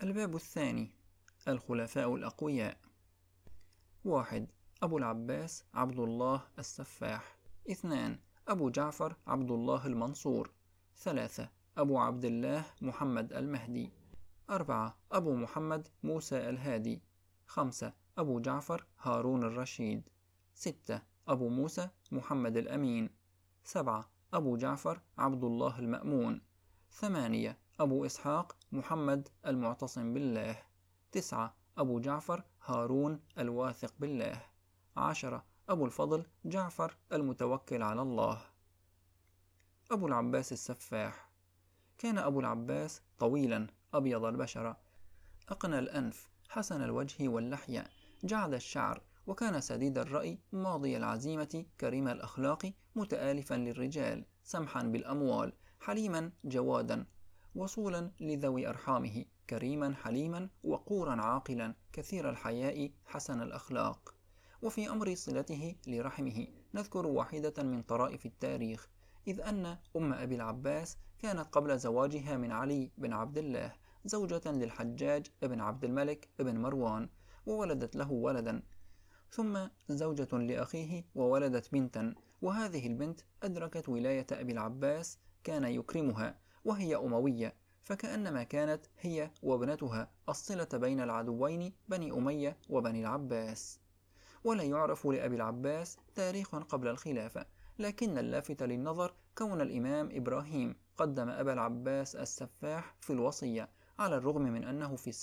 الباب الثاني: الخلفاء الأقوياء. 1. أبو العباس عبد الله السفاح. 2. أبو جعفر عبد الله المنصور. 3. أبو عبد الله محمد المهدي. 4. أبو محمد موسى الهادي. 5. أبو جعفر هارون الرشيد. 6. أبو موسى محمد الأمين. 7. أبو جعفر عبد الله المأمون. 8. أبو إسحاق محمد المعتصم بالله. 9. أبو جعفر هارون الواثق بالله. 10. أبو الفضل جعفر المتوكل على الله. أبو العباس السفاح. كان أبو العباس طويلا أبيض البشرة، أقنى الأنف، حسن الوجه واللحية، جعد الشعر، وكان سديد الرأي، ماضي العزيمة، كريم الأخلاق، متآلفا للرجال، سمحا بالأموال، حليما جوادا، وصولا لذوي أرحامه، كريما حليما، وقورا عاقلا، كثير الحياء، حسن الأخلاق. وفي أمر صلته لرحمه نذكر واحدة من طرائف التاريخ، إذ أن أم أبي العباس كانت قبل زواجها من علي بن عبد الله زوجة للحجاج بن عبد الملك بن مروان، وولدت له ولدا، ثم زوجة لأخيه وولدت بنتا، وهذه البنت أدركت ولاية أبي العباس، كان يكرمها وهي أموية، فكأنما كانت هي وابنتها الصلة بين العدوين بني أمية وبني العباس. ولا يعرف لأبي العباس تاريخ قبل الخلافة، لكن اللافت للنظر كون الإمام إبراهيم قدم أبا العباس السفاح في الوصية، على الرغم من أنه في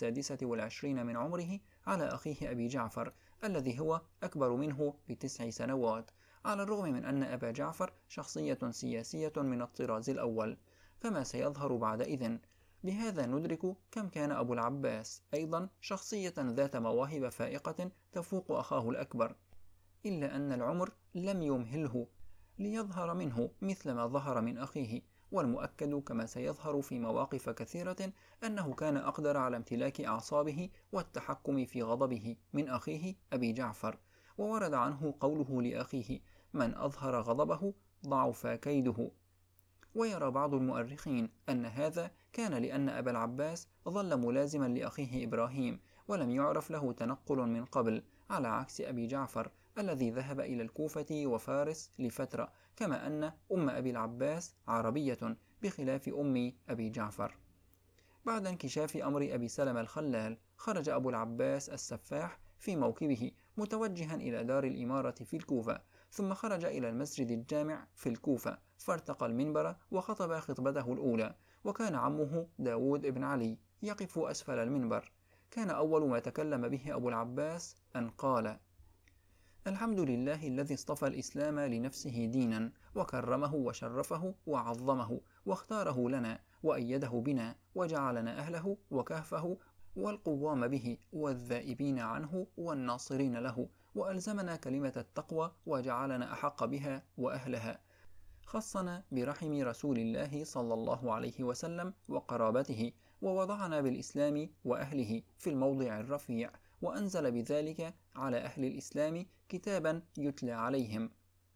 26 من عمره، على أخيه أبي جعفر الذي هو أكبر منه ب9 سنوات، على الرغم من أن أبا جعفر شخصية سياسية من الطراز الأول، كما سيظهر بعد إذن. بهذا ندرك كم كان أبو العباس أيضا شخصية ذات مواهب فائقة تفوق أخاه الأكبر، إلا أن العمر لم يمهله ليظهر منه مثل ما ظهر من أخيه، والمؤكد كما سيظهر في مواقف كثيرة أنه كان أقدر على امتلاك أعصابه والتحكم في غضبه من أخيه أبي جعفر، وورد عنه قوله لأخيه: من أظهر غضبه ضعف كيده. ويرى بعض المؤرخين أن هذا كان لأن أبا العباس ظل ملازما لأخيه إبراهيم، ولم يعرف له تنقل من قبل، على عكس أبي جعفر الذي ذهب إلى الكوفة وفارس لفترة، كما أن أم أبي العباس عربية بخلاف أم أبي جعفر. بعد انكشاف أمر أبي سلمة الخلال، خرج أبو العباس السفاح في موكبه متوجها إلى دار الإمارة في الكوفة، ثم خرج إلى المسجد الجامع في الكوفة، فارتقى المنبر وخطب خطبته الأولى، وكان عمه داود بن علي يقف أسفل المنبر. كان أول ما تكلم به أبو العباس أن قال: الحمد لله الذي اصطفى الإسلام لنفسه دينا، وكرمه وشرفه وعظمه، واختاره لنا، وأيده بنا، وجعلنا أهله وكهفه والقوام به والذائبين عنه والناصرين له، وألزمنا كلمة التقوى وجعلنا أحق بها وأهلها، خصنا برحم رسول الله صلى الله عليه وسلم وقرابته، ووضعنا بالإسلام وأهله في الموضع الرفيع، وأنزل بذلك على أهل الإسلام كتابا يتلى عليهم.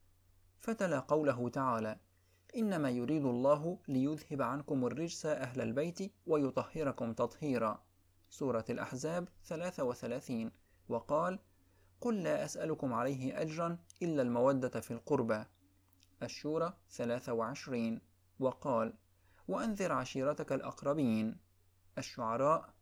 فتلا قوله تعالى: إنما يريد الله ليذهب عنكم الرجس أهل البيت ويطهركم تطهيرا، سورة الأحزاب 33. وقال: قل لا أسألكم عليه أجرا إلا المودة في القربى، الشورى 23. وقال: وأنذر عشيرتك الأقربين، الشعراء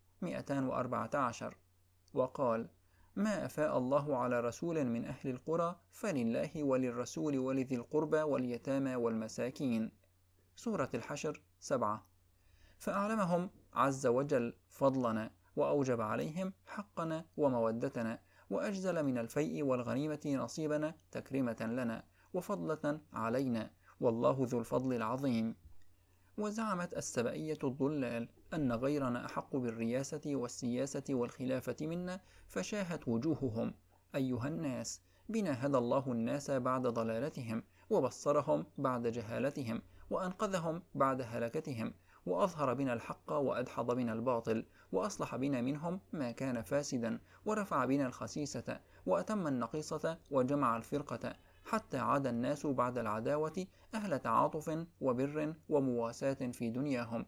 214. وقال: ما أفاء الله على رسول من أهل القرى فلله وللرسول ولذي القربى واليتامى والمساكين، سورة الحشر 7. فأعلمهم عز وجل فضلنا، وأوجب عليهم حقنا ومودتنا، وأجزل من الفيء والغنيمة نصيبنا تكريمة لنا وفضلة علينا، والله ذو الفضل العظيم. وزعمت السبئية الضلال أن غيرنا أحق بالرياسة والسياسة والخلافة منا، فشاهت وجوههم: أيها الناس، بنا هدى الله الناس بعد ضلالتهم، وبصرهم بعد جهالتهم، وأنقذهم بعد هلكتهم، وأظهر بنا الحق وأدحض بنا الباطل، وأصلح بنا منهم ما كان فاسدا، ورفع بنا الخسيسة، وأتم النقيصة، وجمع الفرقة، حتى عاد الناس بعد العداوة أهل تعاطف وبر ومواساة في دنياهم،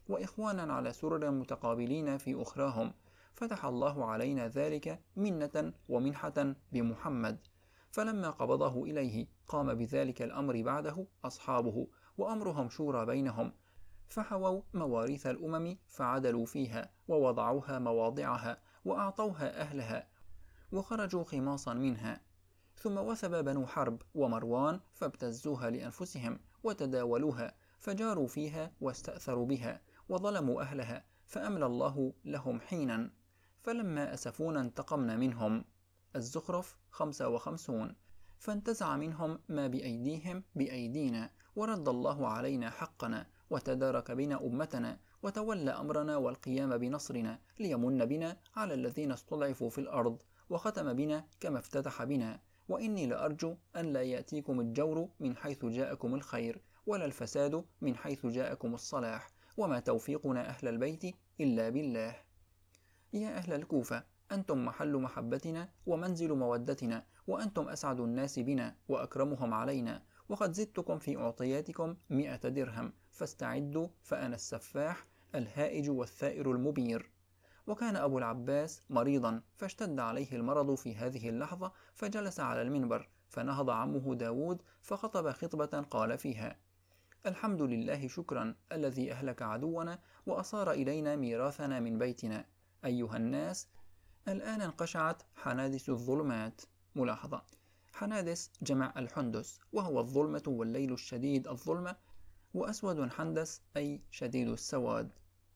وإخوانا على سرر متقابلين في أخراهم، فتح الله علينا ذلك منة ومنحة بمحمد. فلما قبضه إليه قام بذلك الأمر بعده أصحابه، وأمرهم شورى بينهم، فحووا مواريث الأمم فعدلوا فيها ووضعوها مواضعها وأعطوها أهلها وخرجوا خماصا منها. ثم وثب بنو حرب ومروان فابتزوها لأنفسهم وتداولوها، فجاروا فيها واستأثروا بها وظلموا أهلها، فأملى الله لهم حينا، فلما أسفونا انتقمنا منهم. الزخرف 55. فانتزع منهم ما بأيديهم بأيدينا، ورد الله علينا حقنا، وتدارك بنا أمتنا، وتولى أمرنا والقيام بنصرنا، ليمن بنا على الذين استضعفوا في الأرض، وختم بنا كما افتتح بنا. وإني لأرجو أن لا يأتيكم الجور من حيث جاءكم الخير، ولا الفساد من حيث جاءكم الصلاح، وما توفيقنا أهل البيت إلا بالله. يا أهل الكوفة، أنتم محل محبتنا ومنزل مودتنا، وأنتم أسعد الناس بنا وأكرمهم علينا، وقد زدتكم في أعطياتكم 100 درهم، فاستعدوا فأنا السفاح الهائج والثائر المبير. وكان أبو العباس مريضا، فاشتد عليه المرض في هذه اللحظة، فجلس على المنبر، فنهض عمه داود فخطب خطبة قال فيها: الحمد لله شكرا الذي أهلك عدونا وأصار إلينا ميراثنا من بيتنا. أيها الناس، الآن انقشعت حنادس الظلمات. ملاحظة: حنادس جمع الحندس، وهو الظلمة والليل الشديد الظلمة، وأسود حندس أي شديد السواد.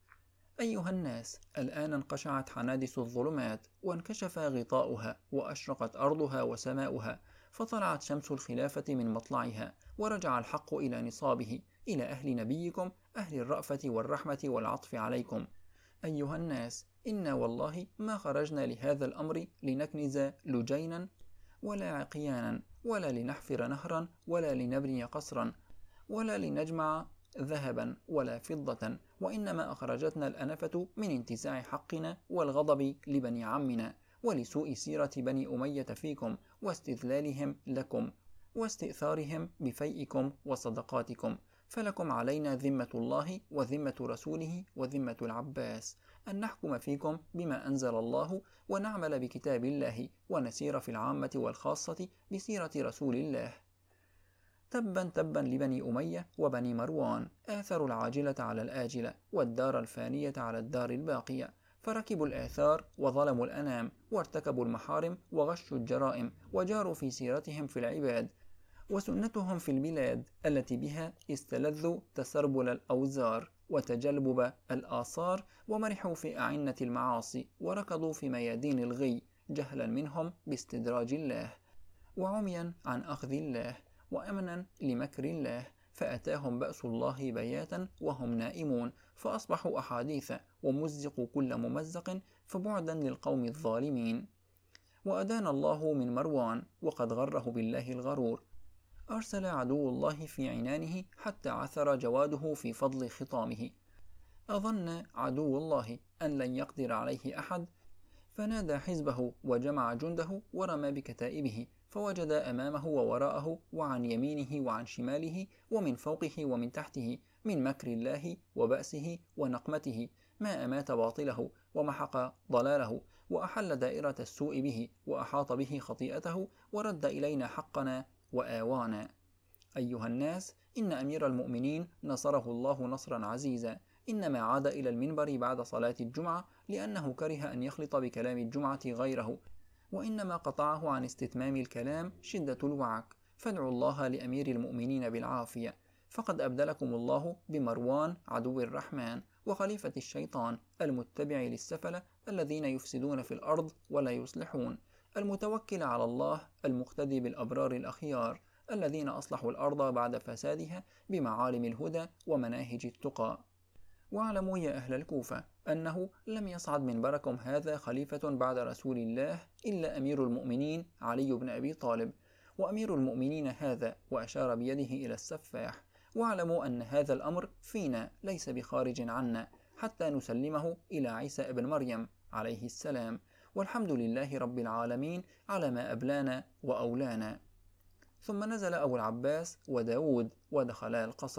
أيها الناس، الآن انقشعت حنادس الظلمات، وانكشف غطاؤها، وأشرقت أرضها وسماؤها، فطلعت شمس الخلافة من مطلعها، ورجع الحق إلى نصابه، إلى أهل نبيكم أهل الرأفة والرحمة والعطف عليكم. أيها الناس، إنا والله ما خرجنا لهذا الأمر لنكنز لجينا ولا عقيانا، ولا لنحفر نهرا، ولا لنبني قصرا، ولا لنجمع ذهبا ولا فضة، وإنما أخرجتنا الأنفة من انتزاع حقنا والغضب لبني عمنا، ولسوء سيرة بني أمية فيكم، واستذلالهم لكم، واستئثارهم بفيئكم وصدقاتكم. فلكم علينا ذمة الله وذمة رسوله وذمة العباس، أن نحكم فيكم بما أنزل الله، ونعمل بكتاب الله، ونسير في العامة والخاصة بسيرة رسول الله. تبا تبا لبني أمية وبني مروان، آثروا العاجلة على الآجلة، والدار الفانية على الدار الباقية، فركبوا الآثار وظلموا الأنام، وارتكبوا المحارم وغشوا الجرائم، وجاروا في سيرتهم في العباد، وسنتهم في البلاد التي بها استلذوا تسربل الأوزار وتجلبب الآثار، ومرحوا في أعنة المعاصي، وركضوا في ميادين الغي، جهلا منهم باستدراج الله، وعميا عن أخذ الله، وأمنا لمكر الله، فأتاهم بأس الله بياتا وهم نائمون، فأصبحوا أحاديث، ومزقوا كل ممزق، فبعدا للقوم الظالمين. وأدان الله من مروان، وقد غره بالله الغرور، أرسل عدو الله في عنانه حتى عثر جواده في فضل خطامه، أظن عدو الله أن لن يقدر عليه أحد، فنادى حزبه وجمع جنده ورمى بكتائبه، فوجد أمامه ووراءه وعن يمينه وعن شماله ومن فوقه ومن تحته من مكر الله وبأسه ونقمته ما أمات باطله ومحق ضلاله، وأحل دائرة السوء به، وأحاط به خطيئته، ورد إلينا حقنا وآوانا. أيها الناس، إن أمير المؤمنين نصره الله نصرا عزيزا، إنما عاد إلى المنبر بعد صلاة الجمعة لأنه كره أن يخلط بكلام الجمعة غيره، وإنما قطعه عن استتمام الكلام شدة الوعك، فادعوا الله لأمير المؤمنين بالعافية، فقد أبدلكم الله بمروان عدو الرحمن، وخليفة الشيطان المتبع للسفلة الذين يفسدون في الأرض ولا يصلحون، المتوكل على الله المقتدي بالأبرار الأخيار الذين أصلحوا الأرض بعد فسادها بمعالم الهدى ومناهج التقى. واعلموا يا أهل الكوفة أنه لم يصعد منبركم هذا خليفة بعد رسول الله إلا أمير المؤمنين علي بن أبي طالب، وأمير المؤمنين هذا، وأشار بيده إلى السفاح. واعلموا أن هذا الأمر فينا ليس بخارج عنا، حتى نسلمه إلى عيسى ابن مريم عليه السلام، والحمد لله رب العالمين على ما أبلانا وأولانا. ثم نزل أبو العباس وداود ودخلا القصر،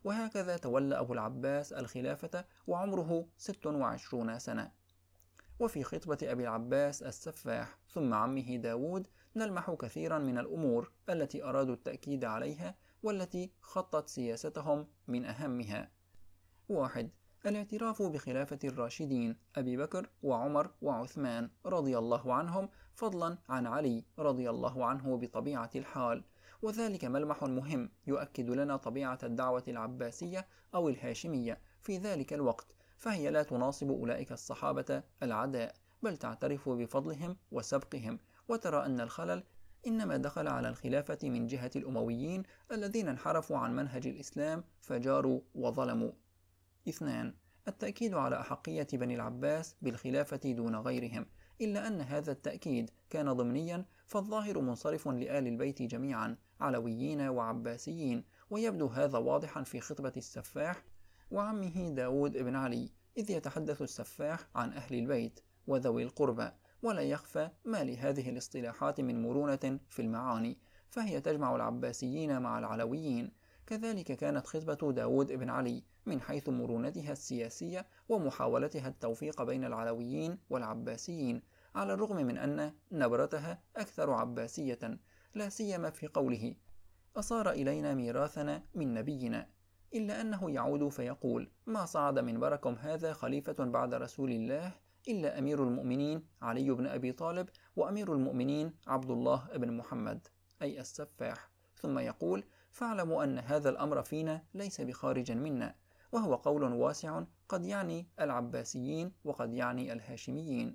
وهكذا تولى أبو العباس الخلافة وعمره 26 سنة. وفي خطبة أبي العباس السفاح ثم عمه داود نلمح كثيرا من الأمور التي أرادوا التأكيد عليها والتي خطت سياستهم. من أهمها: 1. الاعتراف بخلافة الراشدين أبي بكر وعمر وعثمان رضي الله عنهم، فضلا عن علي رضي الله عنه بطبيعة الحال، وذلك ملمح مهم يؤكد لنا طبيعة الدعوة العباسية أو الهاشمية في ذلك الوقت، فهي لا تناصب أولئك الصحابة العداء، بل تعترف بفضلهم وسبقهم، وترى أن الخلل إنما دخل على الخلافة من جهة الأمويين الذين انحرفوا عن منهج الإسلام فجاروا وظلموا. 2. التأكيد على أحقية بني العباس بالخلافة دون غيرهم، إلا أن هذا التأكيد كان ضمنيا، فالظاهر منصرف لآل البيت جميعا علويين وعباسيين، ويبدو هذا واضحا في خطبة السفاح وعمه داود بن علي، إذ يتحدث السفاح عن أهل البيت وذوي القربى، ولا يخفى ما لهذه الاصطلاحات من مرونة في المعاني، فهي تجمع العباسيين مع العلويين. كذلك كانت خطبة داود بن علي من حيث مرونتها السياسية ومحاولتها التوفيق بين العلويين والعباسيين، على الرغم من أن نبرتها أكثر عباسية، لا سيما في قوله: أصار إلينا ميراثنا من نبينا، إلا أنه يعود فيقول: ما صعد منبركم هذا خليفة بعد رسول الله إلا أمير المؤمنين علي بن أبي طالب وأمير المؤمنين عبد الله بن محمد، أي السفاح، ثم يقول: فاعلموا أن هذا الأمر فينا ليس بخارج منا، وهو قول واسع قد يعني العباسيين وقد يعني الهاشميين.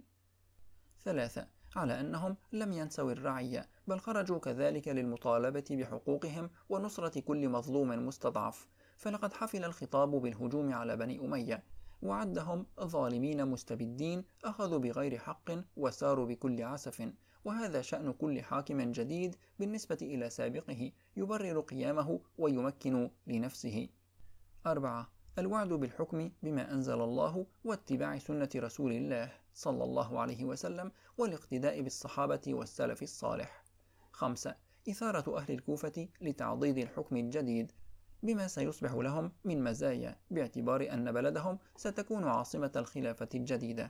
3. على أنهم لم ينسوا الرعية، بل خرجوا كذلك للمطالبة بحقوقهم ونصرة كل مظلوم مستضعف، فلقد حفل الخطاب بالهجوم على بني أمية، وعدهم ظالمين مستبدين أخذوا بغير حق وساروا بكل عسف، وهذا شأن كل حاكم جديد بالنسبة إلى سابقه، يبرر قيامه ويمكن لنفسه. 4. الوعد بالحكم بما أنزل الله واتباع سنة رسول الله صلى الله عليه وسلم والاقتداء بالصحابة والسلف الصالح. 5. إثارة أهل الكوفة لتعضيد الحكم الجديد بما سيصبح لهم من مزايا، باعتبار أن بلدهم ستكون عاصمة الخلافة الجديدة.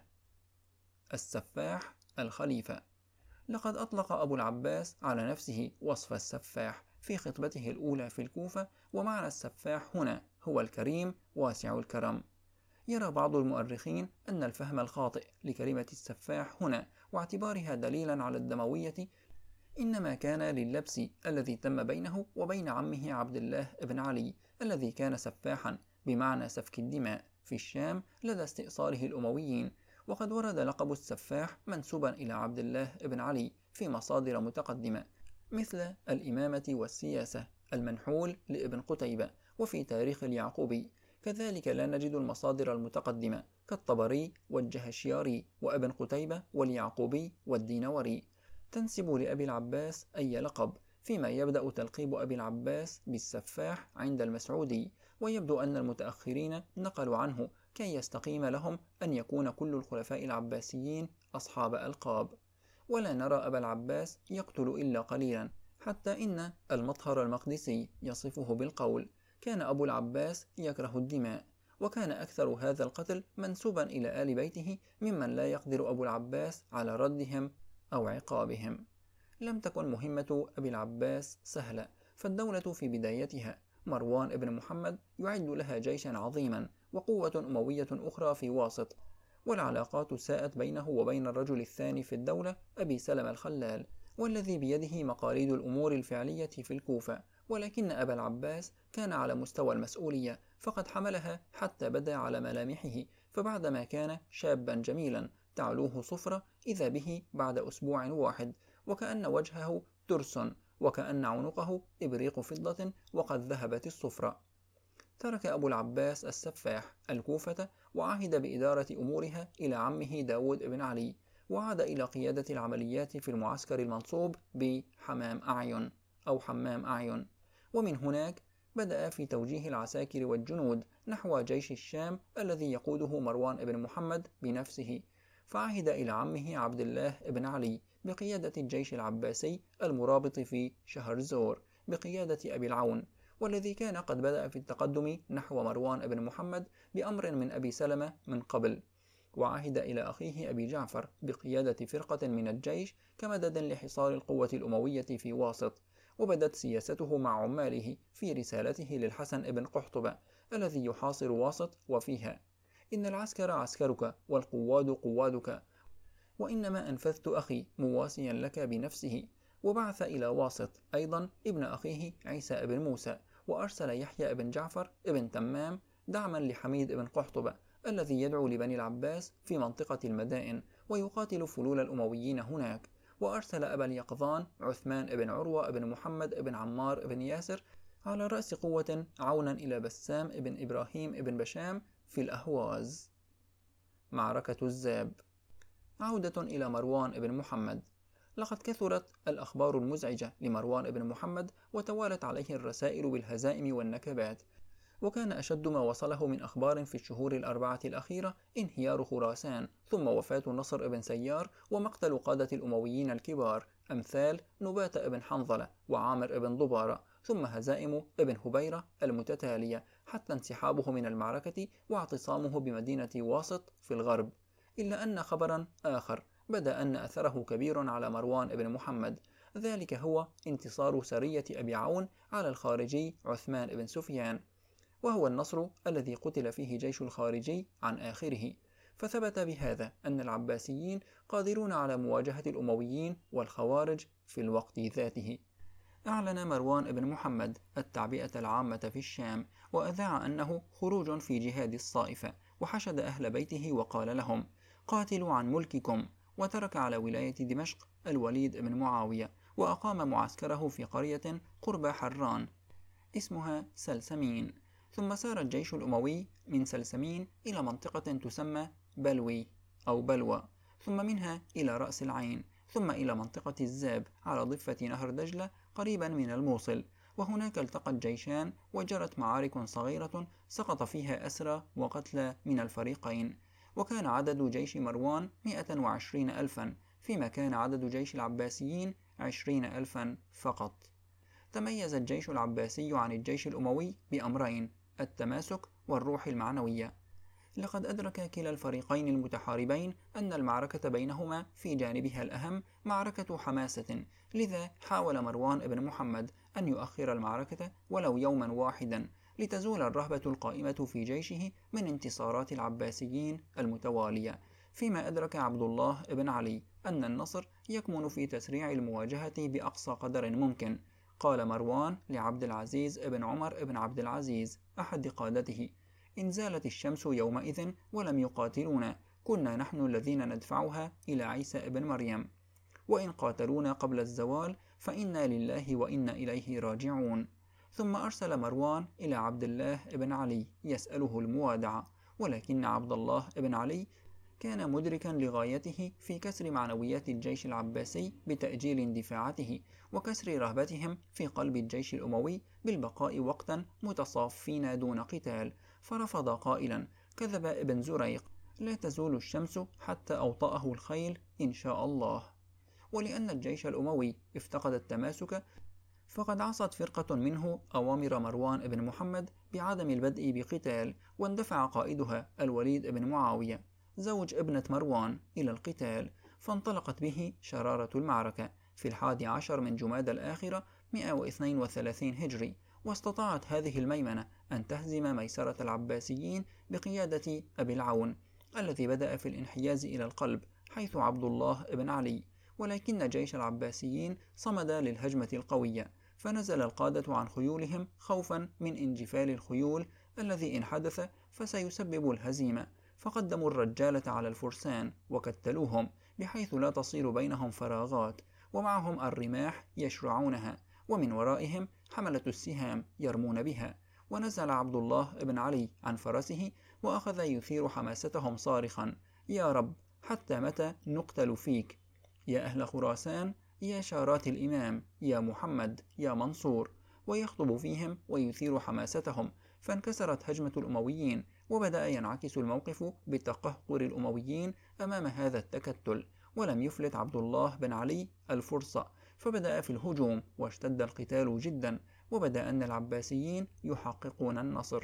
السفاح الخليفة. لقد أطلق أبو العباس على نفسه وصف السفاح في خطبته الأولى في الكوفة، ومعنى السفاح هنا هو الكريم واسع الكرم. يرى بعض المؤرخين أن الفهم الخاطئ لكلمة السفاح هنا واعتبارها دليلا على الدموية إنما كان للبس الذي تم بينه وبين عمه عبد الله بن علي الذي كان سفاحا بمعنى سفك الدماء في الشام لدى استئصاله الأمويين، وقد ورد لقب السفاح منسوبا إلى عبد الله بن علي في مصادر متقدمة مثل الإمامة والسياسة المنحول لابن قتيبة وفي تاريخ اليعقوبي. كذلك لا نجد المصادر المتقدمة كالطبري والجهشياري وابن قتيبة واليعقوبي والدينوري تنسب لأبي العباس أي لقب، فيما يبدأ تلقيب أبي العباس بالسفاح عند المسعودي، ويبدو أن المتأخرين نقلوا عنه كي يستقيم لهم أن يكون كل الخلفاء العباسيين أصحاب ألقاب. ولا نرى أبا العباس يقتل إلا قليلا، حتى إن المطهر المقدسي يصفه بالقول: كان أبو العباس يكره الدماء، وكان أكثر هذا القتل منسوبا إلى آل بيته ممن لا يقدر أبو العباس على ردهم أو عقابهم. لم تكن مهمة أبي العباس سهلة، فالدولة في بدايتها مروان بن محمد يعد لها جيشا عظيما وقوة أموية أخرى في واسط، والعلاقات ساءت بينه وبين الرجل الثاني في الدولة أبي سلمة الخلال، والذي بيده مقاليد الأمور الفعلية في الكوفة، ولكن أبا العباس كان على مستوى المسؤولية فقد حملها حتى بدا على ملامحه، فبعدما كان شابا جميلا تعلوه صفرة إذا به بعد أسبوع واحد وكأن وجهه ترس وكأن عنقه إبريق فضة وقد ذهبت الصفرة. ترك أبو العباس السفاح الكوفة وعهد بإدارة أمورها إلى عمه داود بن علي، وعاد إلى قيادة العمليات في المعسكر المنصوب بحمام أعين أو حمام أعين، ومن هناك بدأ في توجيه العساكر والجنود نحو جيش الشام الذي يقوده مروان بن محمد بنفسه، فعهد إلى عمه عبد الله بن علي بقيادة الجيش العباسي المرابط في شهرزور بقيادة أبي العون، والذي كان قد بدأ في التقدم نحو مروان بن محمد بأمر من أبي سلمة من قبل، وعهد إلى أخيه أبي جعفر بقيادة فرقة من الجيش كمدد لحصار القوة الأموية في واسط. وبدت سياسته مع عماله في رسالته للحسن بن قحطبة الذي يحاصر واسط وفيها: إن العسكر عسكرك والقواد قوادك، وإنما أنفذت أخي مواسيا لك بنفسه. وبعث إلى واسط أيضا ابن أخيه عيسى بن موسى، وأرسل يحيى بن جعفر بن تمام دعما لحميد بن قحطبة الذي يدعو لبني العباس في منطقة المدائن ويقاتل فلول الأمويين هناك. وأرسل أبا اليقظان عثمان بن عروة بن محمد بن عمار بن ياسر على رأس قوة عونا إلى بسام بن إبراهيم بن بشام في الأهواز. معركة الزاب. عودة إلى مروان بن محمد. لقد كثرت الأخبار المزعجة لمروان بن محمد وتوالت عليه الرسائل بالهزائم والنكبات، وكان أشد ما وصله من أخبار في الشهور الأربعة الأخيرة انهيار خراسان، ثم وفاة نصر بن سيار ومقتل قادة الأمويين الكبار أمثال نبات بن حنظلة وعامر بن ضبارة، ثم هزائم ابن هبيرة المتتالية حتى انسحابه من المعركة واعتصامه بمدينة واسط في الغرب. إلا أن خبرا آخر بدا أن أثره كبير على مروان بن محمد، ذلك هو انتصار سرية أبي عون على الخارجي عثمان بن سفيان، وهو النصر الذي قتل فيه جيش الخارجي عن آخره. فثبت بهذا أن العباسيين قادرون على مواجهة الأمويين والخوارج في الوقت ذاته. أعلن مروان بن محمد التعبئة العامة في الشام، وأذاع أنه خروج في جهاد الصائفة، وحشد أهل بيته وقال لهم: قاتلوا عن ملككم. وترك على ولاية دمشق الوليد بن معاوية، وأقام معسكره في قرية قرب حران اسمها سلسمين. ثم سار الجيش الأموي من سلسمين إلى منطقة تسمى بلوي أو بلوى، ثم منها إلى رأس العين، ثم إلى منطقة الزاب على ضفة نهر دجلة قريبا من الموصل. وهناك التقى الجيشان وجرت معارك صغيرة سقط فيها أسرى وقتلى من الفريقين. وكان عدد جيش مروان 120 ألفا، فيما كان عدد جيش العباسيين 20 ألفا فقط. تميز الجيش العباسي عن الجيش الأموي بأمرين: التماسك والروح المعنوية. لقد أدرك كلا الفريقين المتحاربين أن المعركة بينهما في جانبها الأهم معركة حماسة، لذا حاول مروان بن محمد أن يؤخر المعركة ولو يوما واحدا لتزول الرهبة القائمة في جيشه من انتصارات العباسيين المتوالية. فيما أدرك عبد الله بن علي أن النصر يكمن في تسريع المواجهة بأقصى قدر ممكن. قال مروان لعبد العزيز بن عمر بن عبد العزيز أحد قادته: إن زالت الشمس يومئذ ولم يقاتلونا كنا نحن الذين ندفعها إلى عيسى بن مريم، وإن قاتلونا قبل الزوال فإنا لله وإنا إليه راجعون. ثم أرسل مروان إلى عبد الله بن علي يسأله الموادعة، ولكن عبد الله بن علي كان مدركا لغايته في كسر معنويات الجيش العباسي بتأجيل اندفاعاته، وكسر رهبتهم في قلب الجيش الأموي بالبقاء وقتا متصافين دون قتال، فرفض قائلا: كذب ابن زريق، لا تزول الشمس حتى أوطأه الخيل إن شاء الله. ولأن الجيش الأموي افتقد التماسك، فقد عصت فرقة منه أوامر مروان بن محمد بعدم البدء بقتال، واندفع قائدها الوليد بن معاوية زوج ابنة مروان إلى القتال، فانطلقت به شرارة المعركة في 11 من جماد الآخرة 132 هجري. واستطاعت هذه الميمنة أن تهزم ميسرة العباسيين بقيادة أبي العون الذي بدأ في الانحياز إلى القلب حيث عبد الله بن علي. ولكن جيش العباسيين صمد للهجمة القوية، فنزل القادة عن خيولهم خوفا من انجفال الخيول الذي إن حدث فسيسبب الهزيمة، فقدموا الرجالة على الفرسان وكتلوهم بحيث لا تصير بينهم فراغات، ومعهم الرماح يشرعونها، ومن ورائهم حملة السهام يرمون بها. ونزل عبد الله بن علي عن فرسه وأخذ يثير حماستهم صارخا: يا رب، حتى متى نقتل فيك؟ يا أهل خراسان، يا شارات الإمام، يا محمد، يا منصور. ويخطب فيهم ويثير حماستهم، فانكسرت هجمة الأمويين، وبدأ ينعكس الموقف بتقهقر الأمويين أمام هذا التكتل. ولم يفلت عبد الله بن علي الفرصة، فبدأ في الهجوم واشتد القتال جدا، وبدا أن العباسيين يحققون النصر.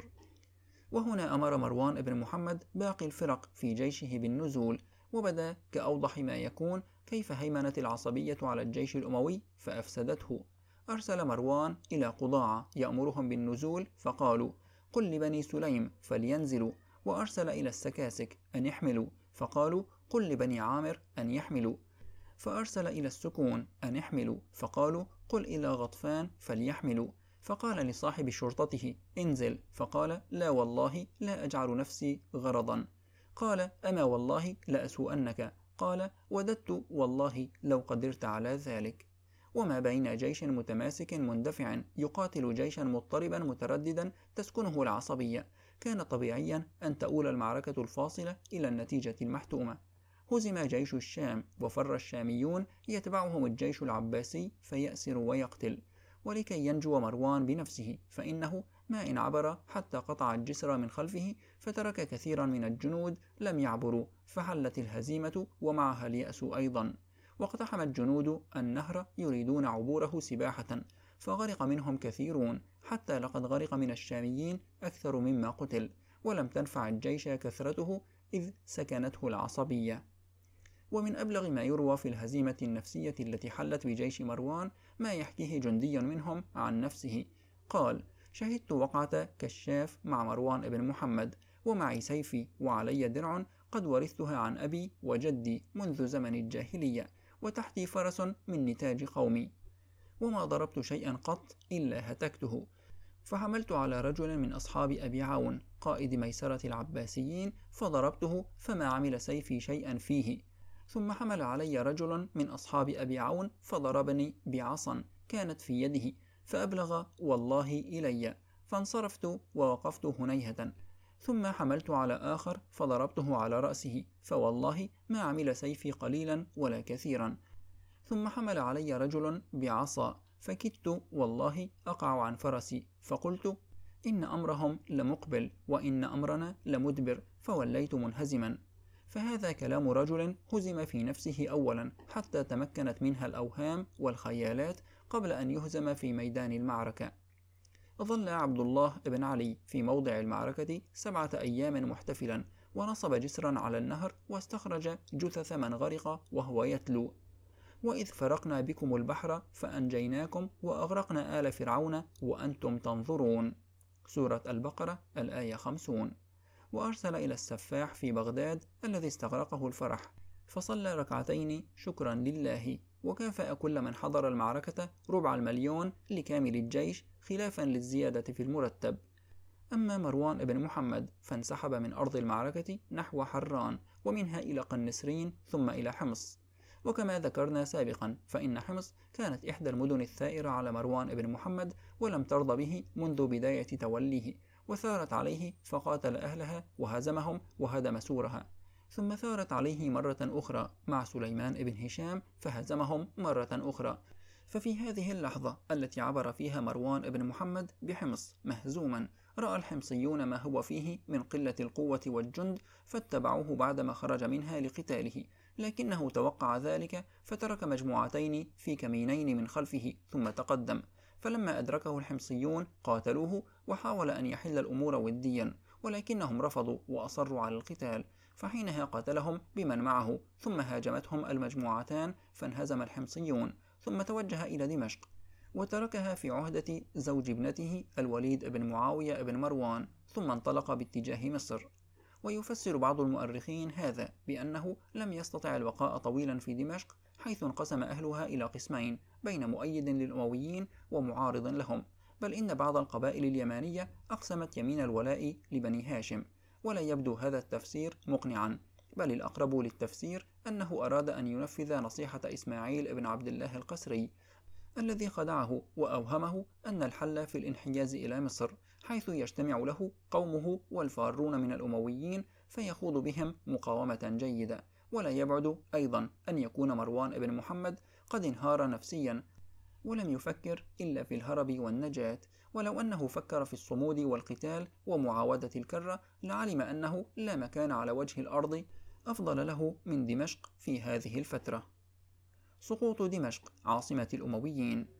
وهنا أمر مروان بن محمد باقي الفرق في جيشه بالنزول، وبدا كأوضح ما يكون كيف هيمنت العصبية على الجيش الأموي فأفسدته. أرسل مروان إلى قضاعة يأمرهم بالنزول، فقالوا: قل لبني سليم فلينزلوا. وأرسل إلى السكاسك أن يحملوا، فقالوا: قل لبني عامر أن يحملوا. فأرسل إلى السكون أن يحملوا، فقالوا: قل إلى غطفان فليحملوا. فقال لصاحب شرطته: انزل، فقال: لا والله لا أجعل نفسي غرضا. قال: أما والله لأسوءنك. قال: وددت والله لو قدرت على ذلك. وما بين جيش متماسك مندفع يقاتل جيشا مضطربا مترددا تسكنه العصبية، كان طبيعيا أن تؤول المعركة الفاصلة إلى النتيجة المحتومة. هزم جيش الشام وفر الشاميون، يتبعهم الجيش العباسي فيأسر ويقتل. ولكي ينجو مروان بنفسه، فإنه ما إن عبر حتى قطع الجسر من خلفه، فترك كثيرا من الجنود لم يعبروا، فحلت الهزيمة ومعها اليأس أيضا. واقتحم الجنود النهر يريدون عبوره سباحة، فغرق منهم كثيرون، حتى لقد غرق من الشاميين أكثر مما قتل، ولم تنفع الجيش كثرته إذ سكنته العصبية. ومن أبلغ ما يروى في الهزيمة النفسية التي حلت بجيش مروان ما يحكيه جندي منهم عن نفسه. قال: شهدت وقعة كشاف مع مروان بن محمد، ومعي سيفي وعلي درع قد ورثتها عن أبي وجدي منذ زمن الجاهلية، وتحتي فرس من نتاج قومي، وما ضربت شيئا قط إلا هتكته. فحملت على رجل من أصحاب أبي عون قائد ميسرة العباسيين فضربته، فما عمل سيفي شيئا فيه. ثم حمل علي رجل من أصحاب أبي عون فضربني بعصا كانت في يده، فأبلغ والله إلي، فانصرفت ووقفت هنيهة. ثم حملت على آخر فضربته على رأسه، فوالله ما عمل سيفي قليلا ولا كثيرا. ثم حمل علي رجل بعصا، فكدت والله أقع عن فرسي، فقلت: إن أمرهم لمقبل وإن أمرنا لمدبر، فوليت منهزما. فهذا كلام رجل هزم في نفسه أولا حتى تمكنت منها الأوهام والخيالات قبل أن يهزم في ميدان المعركة. ظل عبد الله بن علي في موضع المعركة 7 أيام محتفلا، ونصب جسرا على النهر واستخرج جثث من غرق وهو يتلو: وإذ فرقنا بكم البحر فأنجيناكم وأغرقنا آل فرعون وأنتم تنظرون. سورة البقرة الآية 50. وأرسل إلى السفاح في بغداد الذي استغرقه الفرح، فصلى ركعتين شكرا لله، وكافأ كل من حضر المعركة 250,000 لكامل الجيش، خلافا للزيادة في المرتب. أما مروان بن محمد فانسحب من أرض المعركة نحو حران، ومنها إلى قنسرين ثم إلى حمص. وكما ذكرنا سابقا فإن حمص كانت إحدى المدن الثائرة على مروان بن محمد، ولم ترض به منذ بداية توليه، وثارت عليه فقاتل أهلها وهزمهم وهدم سورها. ثم ثارت عليه مرة أخرى مع سليمان بن هشام فهزمهم مرة أخرى. ففي هذه اللحظة التي عبر فيها مروان بن محمد بحمص مهزوما، رأى الحمصيون ما هو فيه من قلة القوة والجند، فاتبعوه بعدما خرج منها لقتاله، لكنه توقع ذلك فترك مجموعتين في كمينين من خلفه ثم تقدم. فلما أدركه الحمصيون قاتلوه، وحاول أن يحل الأمور وديا، ولكنهم رفضوا وأصروا على القتال، فحينها قاتلهم بمن معه، ثم هاجمتهم المجموعتان فانهزم الحمصيون، ثم توجه إلى دمشق وتركها في عهدة زوج ابنته الوليد بن معاوية بن مروان، ثم انطلق باتجاه مصر. ويفسر بعض المؤرخين هذا بأنه لم يستطع البقاء طويلا في دمشق، حيث انقسم أهلها إلى قسمين بين مؤيد للأمويين ومعارض لهم، بل إن بعض القبائل اليمانية أقسمت يمين الولاء لبني هاشم. ولا يبدو هذا التفسير مقنعا، بل الأقرب للتفسير أنه أراد أن ينفذ نصيحة إسماعيل بن عبد الله القسري الذي خدعه وأوهمه أن الحل في الانحياز إلى مصر، حيث يجتمع له قومه والفارون من الأمويين فيخوض بهم مقاومة جيدة. ولا يبعد أيضا أن يكون مروان بن محمد قد انهار نفسيا ولم يفكر إلا في الهرب والنجاة، ولو أنه فكر في الصمود والقتال ومعاودة الكرة لعلم أنه لا مكان على وجه الأرض أفضل له من دمشق في هذه الفترة. سقوط دمشق عاصمة الأمويين.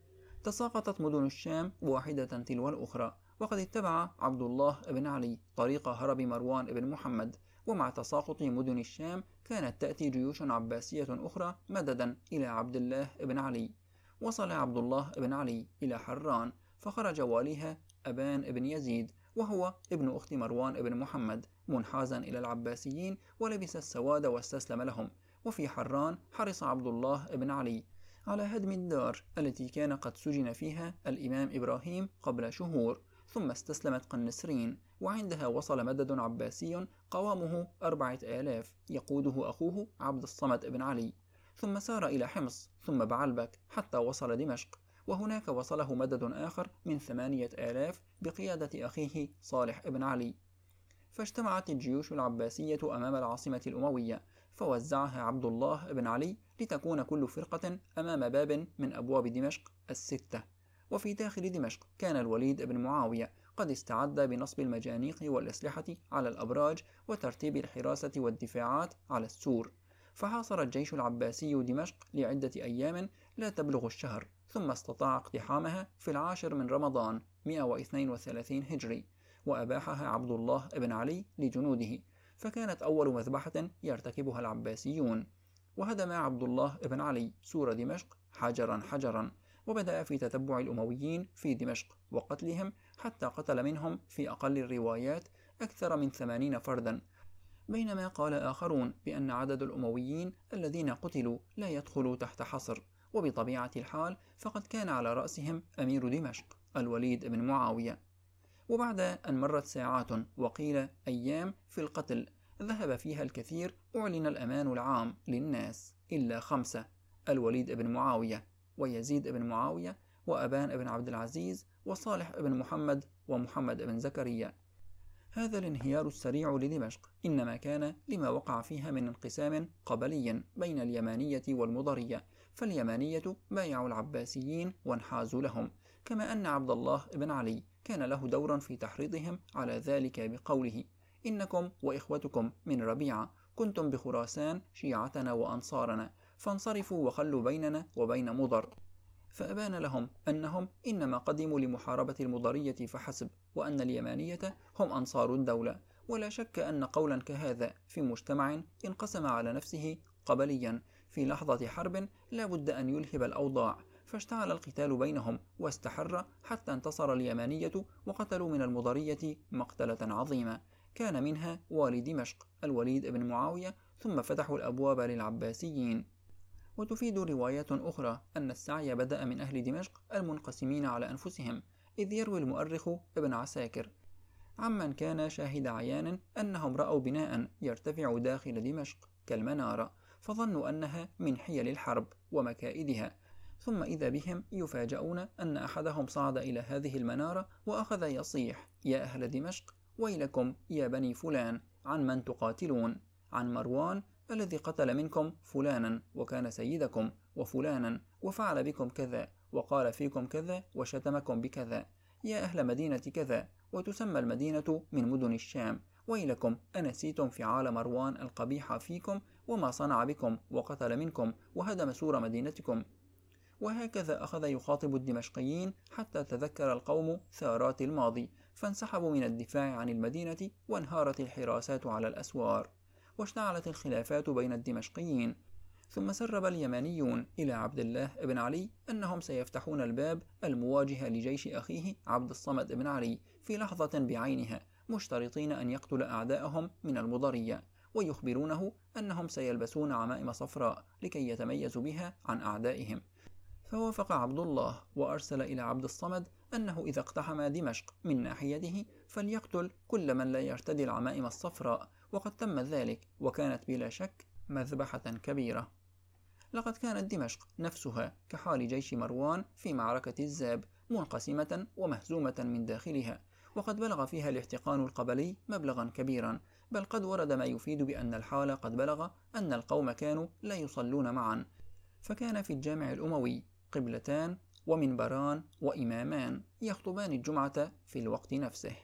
تساقطت مدن الشام واحدة تلو الأخرى، وقد اتبع عبد الله بن علي طريق هرب مروان بن محمد، ومع تساقط مدن الشام كانت تأتي جيوش عباسية أخرى مددا إلى عبد الله بن علي. وصل عبد الله بن علي إلى حران، فخرج واليها أبان بن يزيد وهو ابن أخت مروان بن محمد منحازا إلى العباسيين، ولبس السواد واستسلم لهم. وفي حران حرص عبد الله بن علي على هدم الدار التي كان قد سجن فيها الإمام إبراهيم قبل شهور، ثم استسلمت قنسرين، وعندها وصل مدد عباسي قوامه 4000 يقوده أخوه عبد الصمد بن علي، ثم سار إلى حمص ثم بعلبك حتى وصل دمشق، وهناك وصله مدد آخر من 8000 بقيادة أخيه صالح بن علي. فاجتمعت الجيوش العباسية أمام العاصمة الأموية، فوزعها عبد الله بن علي لتكون كل فرقة أمام باب من أبواب دمشق الستة. وفي داخل دمشق كان الوليد بن معاوية قد استعد بنصب المجانيق والأسلحة على الأبراج وترتيب الحراسة والدفاعات على السور، فحاصر الجيش العباسي دمشق لعدة أيام لا تبلغ الشهر، ثم استطاع اقتحامها في 10 من رمضان 132 هجري، وأباحها عبد الله بن علي لجنوده، فكانت أول مذبحة يرتكبها العباسيون. وهدم عبد الله بن علي سور دمشق حجرا حجرا، وبدأ في تتبع الأمويين في دمشق وقتلهم، حتى قتل منهم في أقل الروايات أكثر من 80 فردا، بينما قال آخرون بأن عدد الأمويين الذين قتلوا لا يدخل تحت حصر، وبطبيعة الحال فقد كان على رأسهم أمير دمشق الوليد بن معاوية. وبعد أن مرت ساعات وقيل أيام في القتل ذهب فيها الكثير، أعلن الأمان العام للناس إلا 5: الوليد بن معاوية، ويزيد بن معاوية، وأبان بن عبد العزيز، وصالح بن محمد، ومحمد بن زكريا. هذا الانهيار السريع لدمشق إنما كان لما وقع فيها من انقسام قبلي بين اليمانية والمضرية، فاليمانية بايعوا العباسيين وانحازوا لهم، كما أن عبد الله بن علي كان له دور في تحريضهم على ذلك بقوله: إنكم وإخوتكم من ربيعة كنتم بخراسان شيعتنا وأنصارنا، فانصرفوا وخلوا بيننا وبين مضر. فأبان لهم أنهم إنما قدموا لمحاربة المضرية فحسب، وأن اليمانية هم أنصار الدولة. ولا شك أن قولا كهذا في مجتمع انقسم على نفسه قبليا في لحظة حرب لا بد أن يلهب الأوضاع، فاشتعل القتال بينهم واستحر حتى انتصر اليمانية وقتلوا من المضرية مقتلة عظيمة، كان منها والي دمشق الوليد بن معاوية، ثم فتحوا الأبواب للعباسيين. وتفيد روايات أخرى أن السعي بدأ من أهل دمشق المنقسمين على أنفسهم، إذ يروي المؤرخ ابن عساكر عمن كان شاهد عيان أنهم رأوا بناء يرتفع داخل دمشق كالمنارة، فظنوا أنها من حيل الحرب ومكائدها، ثم إذا بهم يفاجؤون أن أحدهم صعد إلى هذه المنارة وأخذ يصيح: يا أهل دمشق ويلكم يا بني فلان، عن من تقاتلون؟ عن مروان الذي قتل منكم فلانا وكان سيدكم، وفلانا وفعل بكم كذا وقال فيكم كذا وشتمكم بكذا. يا أهل مدينة كذا، وتسمى المدينة من مدن الشام، ويلكم أنسيتم فعال مروان القبيح فيكم وما صنع بكم وقتل منكم وهدم سور مدينتكم. وهكذا أخذ يخاطب الدمشقيين حتى تذكر القوم ثارات الماضي، فانسحبوا من الدفاع عن المدينة، وانهارت الحراسات على الأسوار، واشتعلت الخلافات بين الدمشقيين. ثم سرب اليمانيون إلى عبد الله بن علي أنهم سيفتحون الباب المواجه لجيش أخيه عبد الصمد بن علي في لحظة بعينها، مشترطين أن يقتل أعداءهم من المضرية، ويخبرونه أنهم سيلبسون عمائم صفراء لكي يتميزوا بها عن أعدائهم. فوافق عبد الله وأرسل إلى عبد الصمد أنه إذا اقتحم دمشق من ناحيته فليقتل كل من لا يرتدي العمائم الصفراء، وقد تم ذلك، وكانت بلا شك مذبحة كبيرة. لقد كانت دمشق نفسها كحال جيش مروان في معركة الزاب، منقسمة ومهزومة من داخلها، وقد بلغ فيها الاحتقان القبلي مبلغا كبيرا، بل قد ورد ما يفيد بأن الحال قد بلغ أن القوم كانوا لا يصلون معا، فكان في الجامع الأموي قبلتان ومنبران وإمامان يخطبان الجمعة في الوقت نفسه.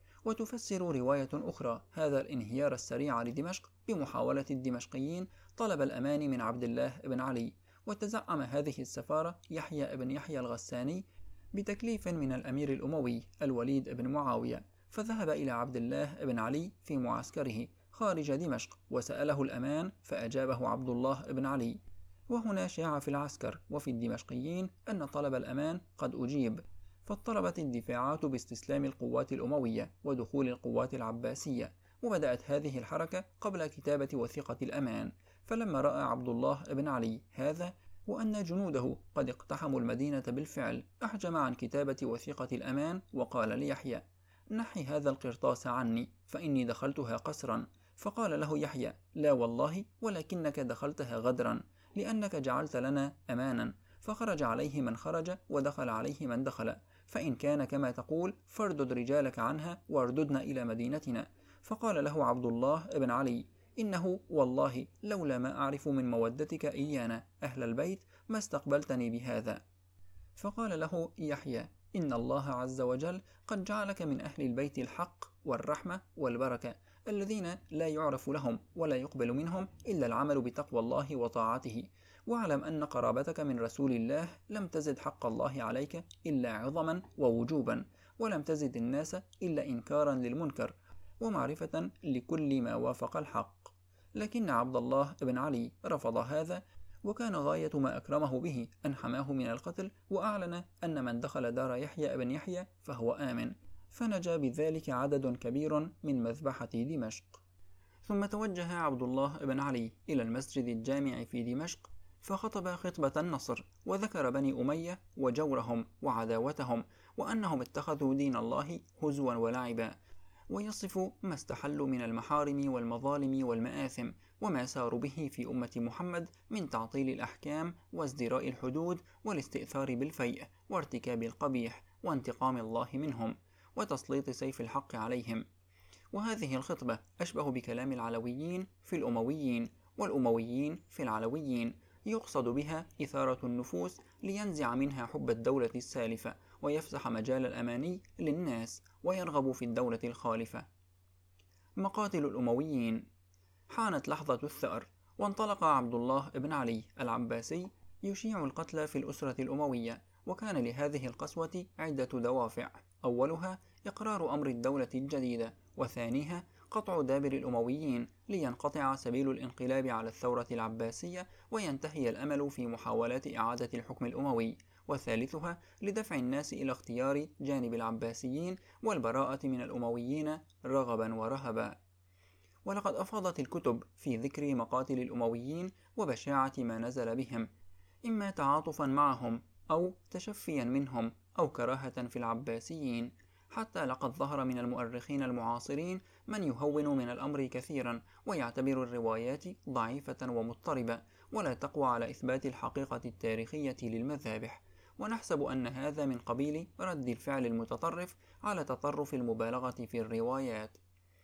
وتفسر رواية أخرى هذا الانهيار السريع لدمشق بمحاولة الدمشقيين طلب الأمان من عبد الله بن علي، وتزعم هذه السفارة يحيى بن يحيى الغساني بتكليف من الأمير الأموي الوليد بن معاوية، فذهب إلى عبد الله بن علي في معسكره خارج دمشق وسأله الأمان، فأجابه عبد الله بن علي. وهنا شاع في العسكر وفي الدمشقيين أن طلب الأمان قد أجيب، فاضطربت الدفاعات باستسلام القوات الأموية ودخول القوات العباسية، وبدأت هذه الحركة قبل كتابة وثيقة الأمان. فلما رأى عبد الله بن علي هذا وأن جنوده قد اقتحموا المدينة بالفعل، أحجم عن كتابة وثيقة الأمان وقال ليحيى: نحي هذا القرطاس عني فإني دخلتها قسرا. فقال له يحيى: لا والله، ولكنك دخلتها غدرا، لأنك جعلت لنا أمانا. فخرج عليه من خرج ودخل عليه من دخل، فإن كان كما تقول فاردد رجالك عنها وارددنا إلى مدينتنا. فقال له عبد الله بن علي: إنه والله لولا ما أعرف من مودتك إيانا أهل البيت ما استقبلتني بهذا. فقال له يحيى: إن الله عز وجل قد جعلك من أهل البيت الحق والرحمة والبركة، الذين لا يعرف لهم ولا يقبل منهم إلا العمل بتقوى الله وطاعته. واعلم أن قرابتك من رسول الله لم تزد حق الله عليك إلا عظما ووجوبا، ولم تزد الناس إلا إنكارا للمنكر ومعرفة لكل ما وافق الحق. لكن عبد الله بن علي رفض هذا، وكان غاية ما أكرمه به أن حماه من القتل، وأعلن أن من دخل دار يحيى بن يحيى فهو آمن، فنجا بذلك عدد كبير من مذبحة دمشق. ثم توجه عبد الله بن علي إلى المسجد الجامع في دمشق، فخطب خطبة النصر، وذكر بني أمية وجورهم وعداوتهم، وأنهم اتخذوا دين الله هزوا ولعبا، ويصف ما استحلوا من المحارم والمظالم والمآثم، وما ساروا به في أمة محمد من تعطيل الأحكام وازدراء الحدود والاستئثار بالفيء وارتكاب القبيح وانتقام الله منهم وتسليط سيف الحق عليهم. وهذه الخطبة أشبه بكلام العلويين في الأمويين والأمويين في العلويين، يقصد بها إثارة النفوس لينزع منها حب الدولة السالفة، ويفسح مجال الأماني للناس، ويرغب في الدولة الخالفة. مقاتل الأمويين. حانت لحظة الثأر، وانطلق عبد الله بن علي العباسي يشيع القتل في الأسرة الأموية، وكان لهذه القسوة عدة دوافع: أولها إقرار أمر الدولة الجديدة، وثانيها قطع دابر الأمويين لينقطع سبيل الانقلاب على الثورة العباسية وينتهي الأمل في محاولات إعادة الحكم الأموي، وثالثها لدفع الناس إلى اختيار جانب العباسيين والبراءة من الأمويين رغبا ورهبا. ولقد أفاضت الكتب في ذكر مقاتل الأمويين وبشاعة ما نزل بهم، إما تعاطفا معهم أو تشفيا منهم أو كراهة في العباسيين، حتى لقد ظهر من المؤرخين المعاصرين من يهون من الأمر كثيرا، ويعتبر الروايات ضعيفة ومضطربة ولا تقوى على إثبات الحقيقة التاريخية للمذابح، ونحسب أن هذا من قبيل رد الفعل المتطرف على تطرف المبالغة في الروايات.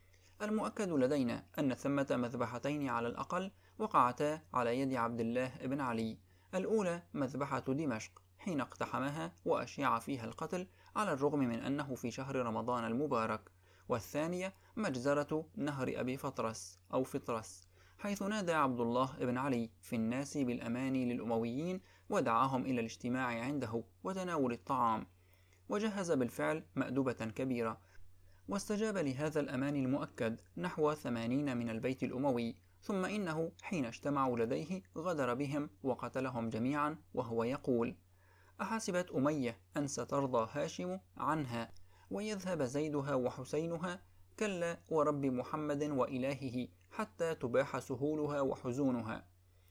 المؤكد لدينا أن ثمة مذبحتين على الأقل وقعتا على يد عبد الله بن علي: الأولى مذبحة دمشق حين اقتحمها وأشيع فيها القتل على الرغم من أنه في شهر رمضان المبارك، والثانية مجزرة نهر أبي فطرس أو فطرس، حيث نادى عبد الله بن علي في الناس بالأمان للأمويين ودعاهم إلى الاجتماع عنده وتناول الطعام، وجهز بالفعل مأدبة كبيرة، واستجاب لهذا الأمان المؤكد نحو 80 من البيت الأموي. ثم إنه حين اجتمعوا لديه غدر بهم وقتلهم جميعا، وهو يقول: أحسبت أمية أن سترضى هاشم عنها ويذهب زيدها وحسينها؟ كلا ورب محمد وإلهه حتى تباح سهولها وحزونها.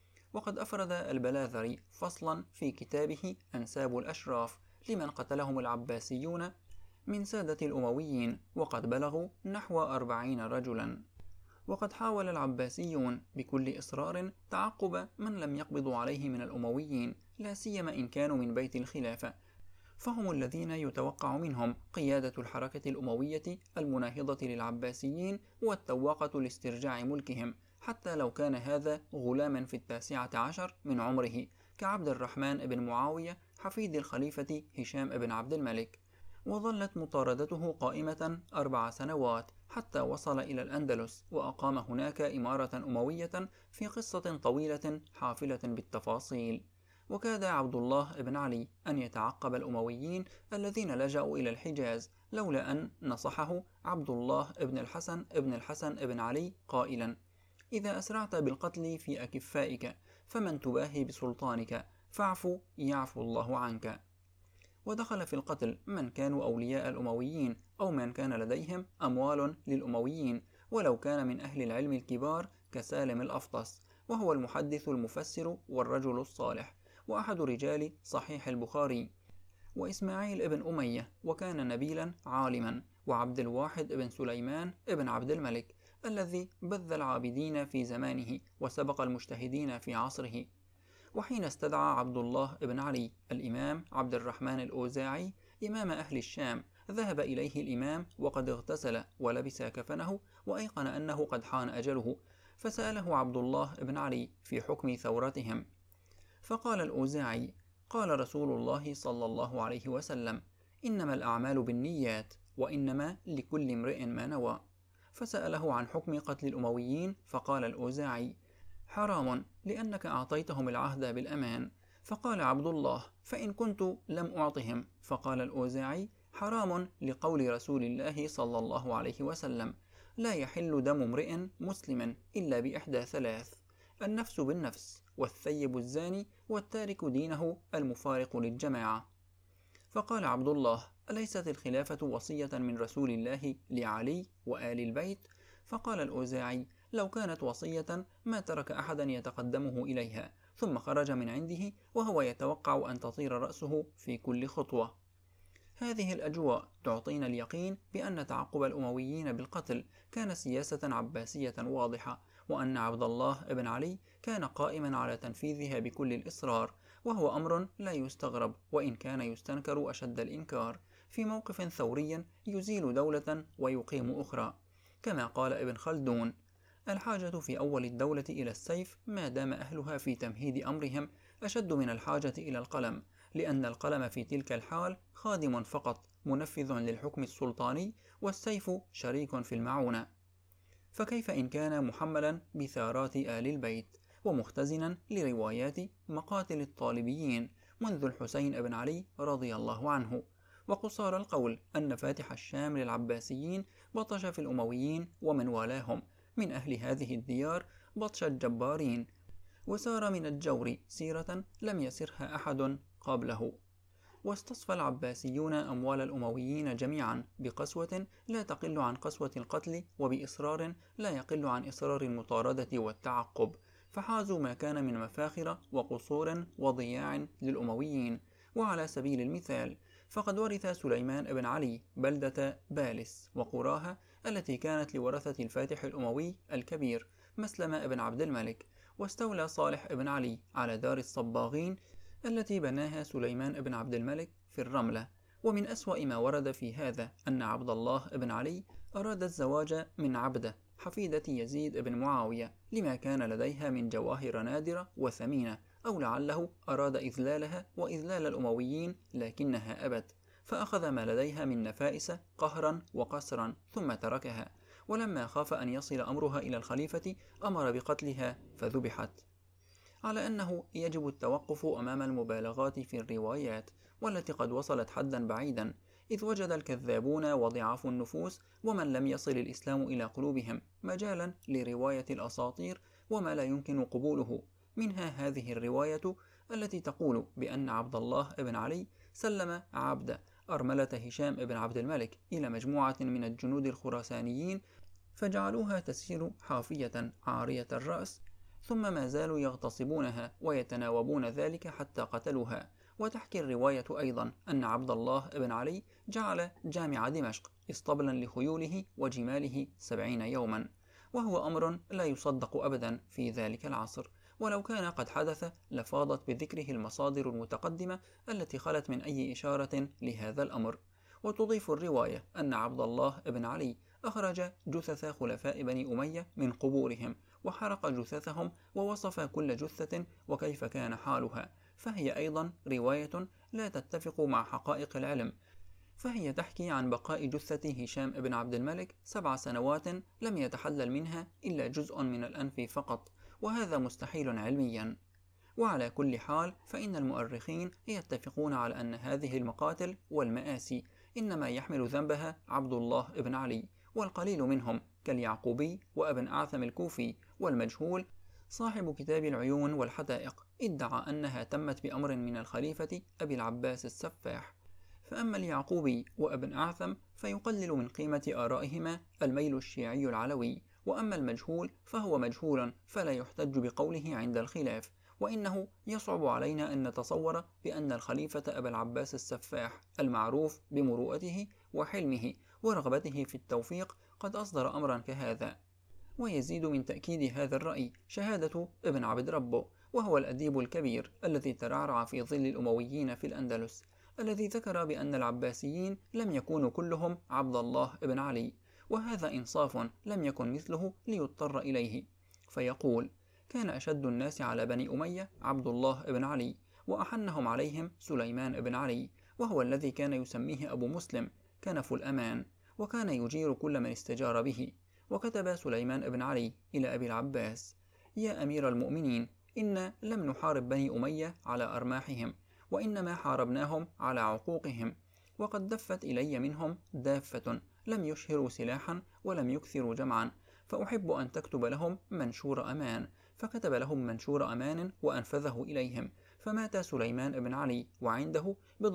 وقد أفرد البلاذري فصلا في كتابه أنساب الأشراف لمن قتلهم العباسيون من سادة الأمويين، وقد بلغوا نحو 40 رجلا. وقد حاول العباسيون بكل إصرار تعقب من لم يقبضوا عليه من الأمويين، لا سيما إن كانوا من بيت الخلافة، فهم الذين يتوقع منهم قيادة الحركة الأموية المناهضة للعباسيين والتواقة لاسترجاع ملكهم، حتى لو كان هذا غلاما في 19 من عمره كعبد الرحمن بن معاوية حفيد الخليفة هشام بن عبد الملك. وظلت مطاردته قائمة 4 سنوات حتى وصل إلى الأندلس، وأقام هناك إمارة أموية في قصة طويلة حافلة بالتفاصيل. وكاد عبد الله بن علي أن يتعقب الأمويين الذين لجأوا إلى الحجاز، لولا أن نصحه عبد الله بن الحسن بن علي قائلا: إذا أسرعت بالقتل في أكفائك فمن تباهي بسلطانك، فاعف يعفو الله عنك. ودخل في القتل من كانوا أولياء الأمويين أو من كان لديهم أموال للأمويين، ولو كان من أهل العلم الكبار كسالم الأفطس، وهو المحدث المفسر والرجل الصالح، وأحد رجال صحيح البخاري، وإسماعيل بن أمية، وكان نبيلا عالما، وعبد الواحد بن سليمان بن عبد الملك الذي بذ العابدين في زمانه وسبق المجتهدين في عصره. وحين استدعى عبد الله بن علي الإمام عبد الرحمن الأوزاعي إمام أهل الشام، ذهب إليه الإمام وقد اغتسل ولبس كفنه، وأيقن أنه قد حان أجله، فسأله عبد الله بن علي في حكم ثورتهم، فقال الأوزاعي: قال رسول الله صلى الله عليه وسلم: إنما الأعمال بالنيات، وإنما لكل امرئ ما نوى. فسأله عن حكم قتل الأمويين، فقال الأوزاعي: حرام، لأنك أعطيتهم العهد بالأمان. فقال عبد الله: فإن كنت لم أعطهم؟ فقال الأوزاعي: حرام، لقول رسول الله صلى الله عليه وسلم: لا يحل دم امرئ مسلم إلا بإحدى ثلاث: النفس بالنفس، والثيب الزاني، والتارك دينه المفارق للجماعة. فقال عبد الله: أليست الخلافة وصية من رسول الله لعلي وآل البيت؟ فقال الأوزاعي: لو كانت وصية ما ترك أحدا يتقدمه إليها، ثم خرج من عنده وهو يتوقع أن تطير رأسه في كل خطوة. هذه الأجواء تعطينا اليقين بأن تعقب الأمويين بالقتل كان سياسة عباسية واضحة، وأن عبد الله بن علي كان قائما على تنفيذها بكل الإصرار، وهو أمر لا يستغرب، وإن كان يستنكر أشد الإنكار، في موقف ثوري يزيل دولة ويقيم أخرى. كما قال ابن خلدون: الحاجة في أول الدولة إلى السيف ما دام أهلها في تمهيد أمرهم أشد من الحاجة إلى القلم، لأن القلم في تلك الحال خادم فقط منفذ للحكم السلطاني، والسيف شريك في المعونة. فكيف إن كان محملا بثارات آل البيت، ومختزنا لروايات مقاتل الطالبيين منذ الحسين بن علي رضي الله عنه. وقصار القول أن فاتح الشام للعباسيين بطش في الأمويين ومن والاهم من أهل هذه الديار بطش الجبارين، وسار من الجور سيرة لم يسرها أحد قبله. واستصفى العباسيون أموال الأمويين جميعا بقسوة لا تقل عن قسوة القتل، وبإصرار لا يقل عن إصرار المطاردة والتعقب، فحازوا ما كان من مفاخر وقصور وضياع للأمويين. وعلى سبيل المثال، فقد ورث سليمان بن علي بلدة بالس وقراها التي كانت لورثة الفاتح الأموي الكبير مسلم بن عبد الملك، واستولى صالح بن علي على دار الصباغين التي بناها سليمان بن عبد الملك في الرملة. ومن أسوأ ما ورد في هذا أن عبد الله بن علي أراد الزواج من عبدة حفيدة يزيد بن معاوية، لما كان لديها من جواهر نادرة وثمينة، أو لعله أراد إذلالها وإذلال الأمويين، لكنها أبت، فأخذ ما لديها من نفائس قهرا وقسرا ثم تركها، ولما خاف أن يصل أمرها إلى الخليفة أمر بقتلها فذبحت. على أنه يجب التوقف أمام المبالغات في الروايات، والتي قد وصلت حدا بعيدا، إذ وجد الكذابون وضعاف النفوس ومن لم يصل الإسلام إلى قلوبهم مجالا لرواية الأساطير وما لا يمكن قبوله. منها هذه الرواية التي تقول بأن عبد الله بن علي سلم عبد أرملة هشام بن عبد الملك إلى مجموعة من الجنود الخراسانيين، فجعلوها تسير حافية عارية الرأس، ثم ما زالوا يغتصبونها ويتناوبون ذلك حتى قتلوها. وتحكي الرواية أيضا أن عبد الله بن علي جعل جامع دمشق اسطبلا لخيوله وجماله 70 يوما، وهو أمر لا يصدق أبدا في ذلك العصر، ولو كان قد حدث لفاضت بذكره المصادر المتقدمة التي خلت من أي إشارة لهذا الأمر. وتضيف الرواية أن عبد الله بن علي أخرج جثث خلفاء بني أمية من قبورهم وحرق جثثهم، ووصف كل جثة وكيف كان حالها، فهي أيضا رواية لا تتفق مع حقائق العلم، فهي تحكي عن بقاء جثة هشام بن عبد الملك 7 سنوات لم يتحلل منها إلا جزء من الأنف فقط، وهذا مستحيل علميا. وعلى كل حال فإن المؤرخين يتفقون على أن هذه المقاتل والمآسي إنما يحمل ذنبها عبد الله بن علي، والقليل منهم كاليعقوبي وابن أعثم الكوفي والمجهول صاحب كتاب العيون والحدائق ادعى أنها تمت بأمر من الخليفة أبي العباس السفاح. فأما اليعقوبي وابن أعثم فيقلل من قيمة آرائهما الميل الشيعي العلوي، وأما المجهول فهو مجهول فلا يحتج بقوله عند الخلاف. وإنه يصعب علينا أن نتصور بأن الخليفة أبا العباس السفاح المعروف بمروءته وحلمه ورغبته في التوفيق قد أصدر أمرا كهذا. ويزيد من تأكيد هذا الرأي شهادة ابن عبد ربه، وهو الأديب الكبير الذي ترعرع في ظل الأمويين في الأندلس، الذي ذكر بأن العباسيين لم يكونوا كلهم عبد الله بن علي، وهذا إنصاف لم يكن مثله ليضطر إليه. فيقول: كان أشد الناس على بني أمية عبد الله بن علي، وأحنهم عليهم سليمان بن علي، وهو الذي كان يسميه أبو مسلم كنف الأمان، وكان يجير كل من استجار به. وكتب سليمان بن علي إلى أبي العباس: يا أمير المؤمنين، إن لم نحارب بني أمية على أرماحهم، وإنما حاربناهم على عقوقهم، وقد دفت إلي منهم دافة لم يشهروا سلاحا ولم يكثروا جمعا، فأحب أن تكتب لهم منشور أمان. فكتب لهم منشور أمان وأنفذه إليهم، فمات سليمان بن علي وعنده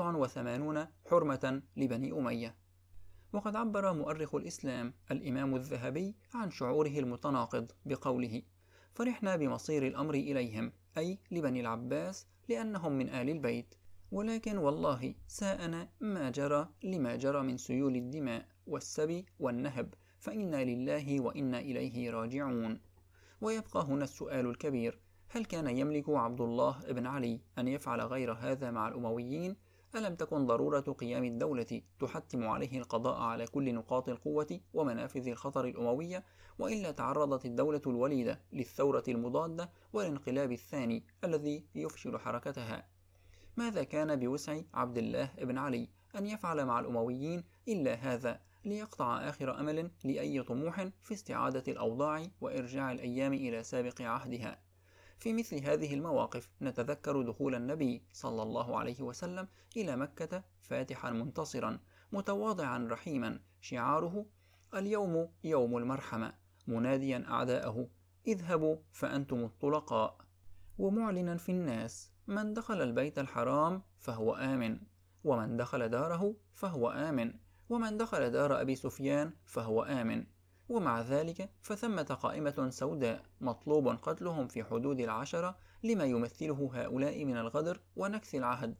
87 حرمة لبني أمية. وقد عبر مؤرخ الإسلام الإمام الذهبي عن شعوره المتناقض بقوله: فرحنا بمصير الأمر إليهم، أي لبني العباس، لأنهم من آل البيت، ولكن والله ساءنا ما جرى لما جرى من سيول الدماء والسبي والنهب، فإنا لله وإنا إليه راجعون. ويبقى هنا السؤال الكبير: هل كان يملك عبد الله بن علي أن يفعل غير هذا مع الأمويين؟ ألم تكن ضرورة قيام الدولة تحتم عليه القضاء على كل نقاط القوة ومنافذ الخطر الأموية، وإلا تعرضت الدولة الوليدة للثورة المضادة والانقلاب الثاني الذي يفشل حركتها؟ ماذا كان بوسع عبد الله بن علي أن يفعل مع الأمويين إلا هذا، ليقطع آخر أمل لأي طموح في استعادة الأوضاع وإرجاع الأيام إلى سابق عهدها؟ في مثل هذه المواقف نتذكر دخول النبي صلى الله عليه وسلم إلى مكة فاتحا منتصرا متواضعا رحيما، شعاره: اليوم يوم المرحمة، مناديا أعداءه: اذهبوا فأنتم الطلقاء، ومعلنا في الناس: من دخل البيت الحرام فهو آمن، ومن دخل داره فهو آمن، ومن دخل دار أبي سفيان فهو آمن. ومع ذلك فثمة قائمة سوداء مطلوب قتلهم في حدود 10 لما يمثله هؤلاء من الغدر ونكث العهد،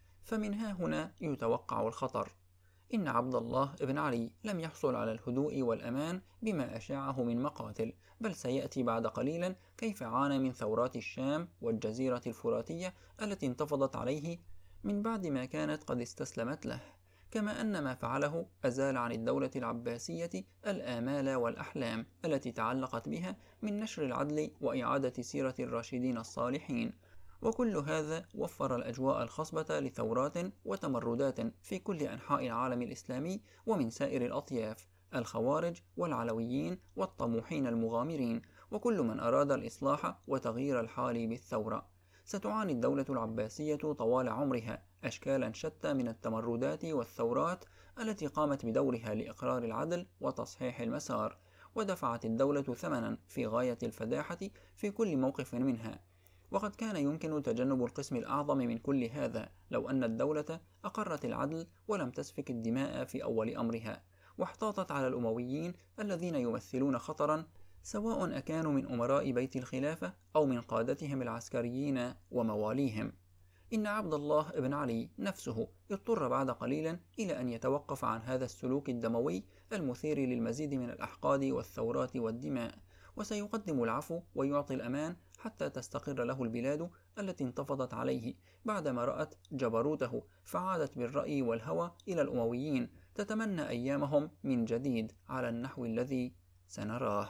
فمن هنا يتوقع الخطر. إن عبد الله بن علي لم يحصل على الهدوء والأمان بما أشاعه من مقاتل، بل سيأتي بعد قليل كيف عانى من ثورات الشام والجزيرة الفراتية التي انتفضت عليه من بعد ما كانت قد استسلمت له، كما أن ما فعله أزال عن الدولة العباسية الآمال والأحلام التي تعلقت بها من نشر العدل وإعادة سيرة الراشدين الصالحين. وكل هذا وفر الأجواء الخصبة لثورات وتمردات في كل أنحاء العالم الإسلامي ومن سائر الأطياف: الخوارج والعلويين والطموحين المغامرين، وكل من أراد الإصلاح وتغيير الحال بالثورة. ستعاني الدولة العباسية طوال عمرها أشكالا شتى من التمردات والثورات التي قامت بدورها لإقرار العدل وتصحيح المسار، ودفعت الدولة ثمنا في غاية الفداحة في كل موقف منها. وقد كان يمكن تجنب القسم الأعظم من كل هذا لو أن الدولة أقرت العدل ولم تسفك الدماء في أول أمرها، واحتاطت على الأمويين الذين يمثلون خطرا، سواء أكانوا من أمراء بيت الخلافة أو من قادتهم العسكريين ومواليهم. إن عبد الله بن علي نفسه اضطر بعد قليل إلى أن يتوقف عن هذا السلوك الدموي المثير للمزيد من الأحقاد والثورات والدماء، وسيقدم العفو ويعطي الأمان حتى تستقر له البلاد التي انتفضت عليه بعدما رأت جبروته، فعادت بالرأي والهوى إلى الأمويين تتمنى أيامهم من جديد على النحو الذي سنراه.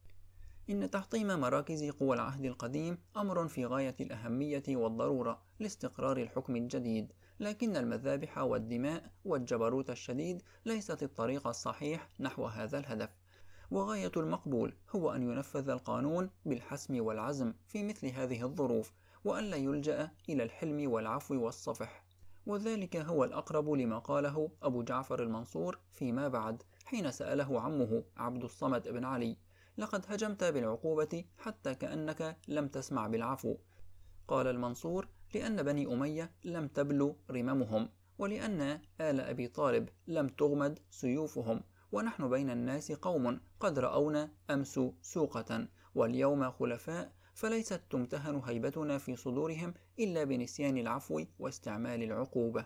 إن تحطيم مراكز قوى العهد القديم أمر في غاية الأهمية والضرورة لاستقرار الحكم الجديد، لكن المذابح والدماء والجبروت الشديد ليست الطريق الصحيح نحو هذا الهدف. وغاية المقبول هو أن ينفذ القانون بالحسم والعزم في مثل هذه الظروف، وألا يلجأ إلى الحلم والعفو والصفح، وذلك هو الأقرب لما قاله أبو جعفر المنصور فيما بعد حين سأله عمه عبد الصمد بن علي: لقد هجمت بالعقوبة حتى كأنك لم تسمع بالعفو. قال المنصور: لأن بني أمية لم تبلو رممهم، ولأن آل أبي طالب لم تغمد سيوفهم، ونحن بين الناس قوم قد رأونا أمس سوقة، واليوم خلفاء، فليست تمتهن هيبتنا في صدورهم إلا بنسيان العفو واستعمال العقوبة.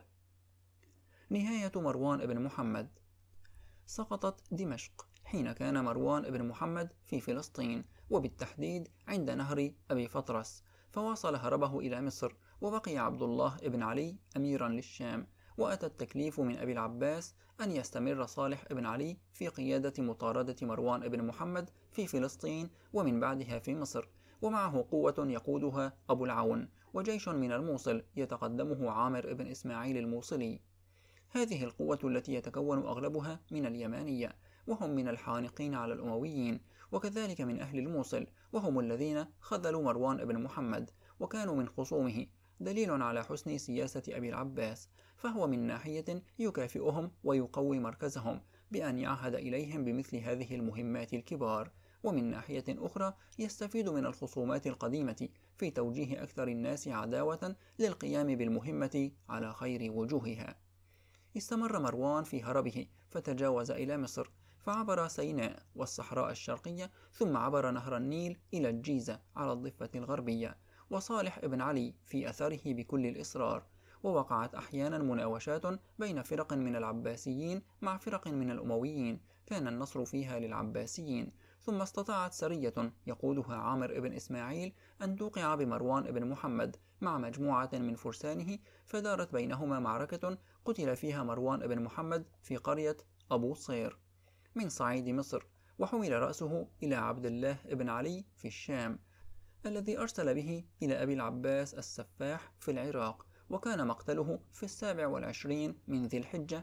نهاية مروان بن محمد. سقطت دمشق حين كان مروان بن محمد في فلسطين، وبالتحديد عند نهر أبي فطرس، فواصل هربه إلى مصر، وبقي عبد الله بن علي أميرا للشام، وأتى التكليف من أبي العباس أن يستمر صالح بن علي في قيادة مطاردة مروان بن محمد في فلسطين ومن بعدها في مصر، ومعه قوة يقودها أبو العون، وجيش من الموصل يتقدمه عامر بن إسماعيل الموصلي. هذه القوة التي يتكون أغلبها من اليمانية، وهم من الحانقين على الأمويين، وكذلك من أهل الموصل، وهم الذين خذلوا مروان بن محمد وكانوا من خصومه، دليل على حسن سياسة أبي العباس، فهو من ناحية يكافئهم ويقوي مركزهم بأن يعهد إليهم بمثل هذه المهمات الكبار، ومن ناحية أخرى يستفيد من الخصومات القديمة في توجيه أكثر الناس عداوة للقيام بالمهمة على خير وجوهها. استمر مروان في هربه، فتجاوز إلى مصر، فعبر سيناء والصحراء الشرقية، ثم عبر نهر النيل إلى الجيزة على الضفة الغربية، وصالح بن علي في أثره بكل الإصرار، ووقعت أحيانا مناوشات بين فرق من العباسيين مع فرق من الأمويين، كان النصر فيها للعباسيين، ثم استطاعت سرية يقودها عامر بن إسماعيل أن توقع بمروان بن محمد مع مجموعة من فرسانه، فدارت بينهما معركة قتل فيها مروان بن محمد في قرية أبو صير من صعيد مصر، وحمل رأسه إلى عبد الله بن علي في الشام، الذي أرسل به إلى أبي العباس السفاح في العراق، وكان مقتله في 27 من ذي الحجة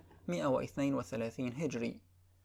132 هجري.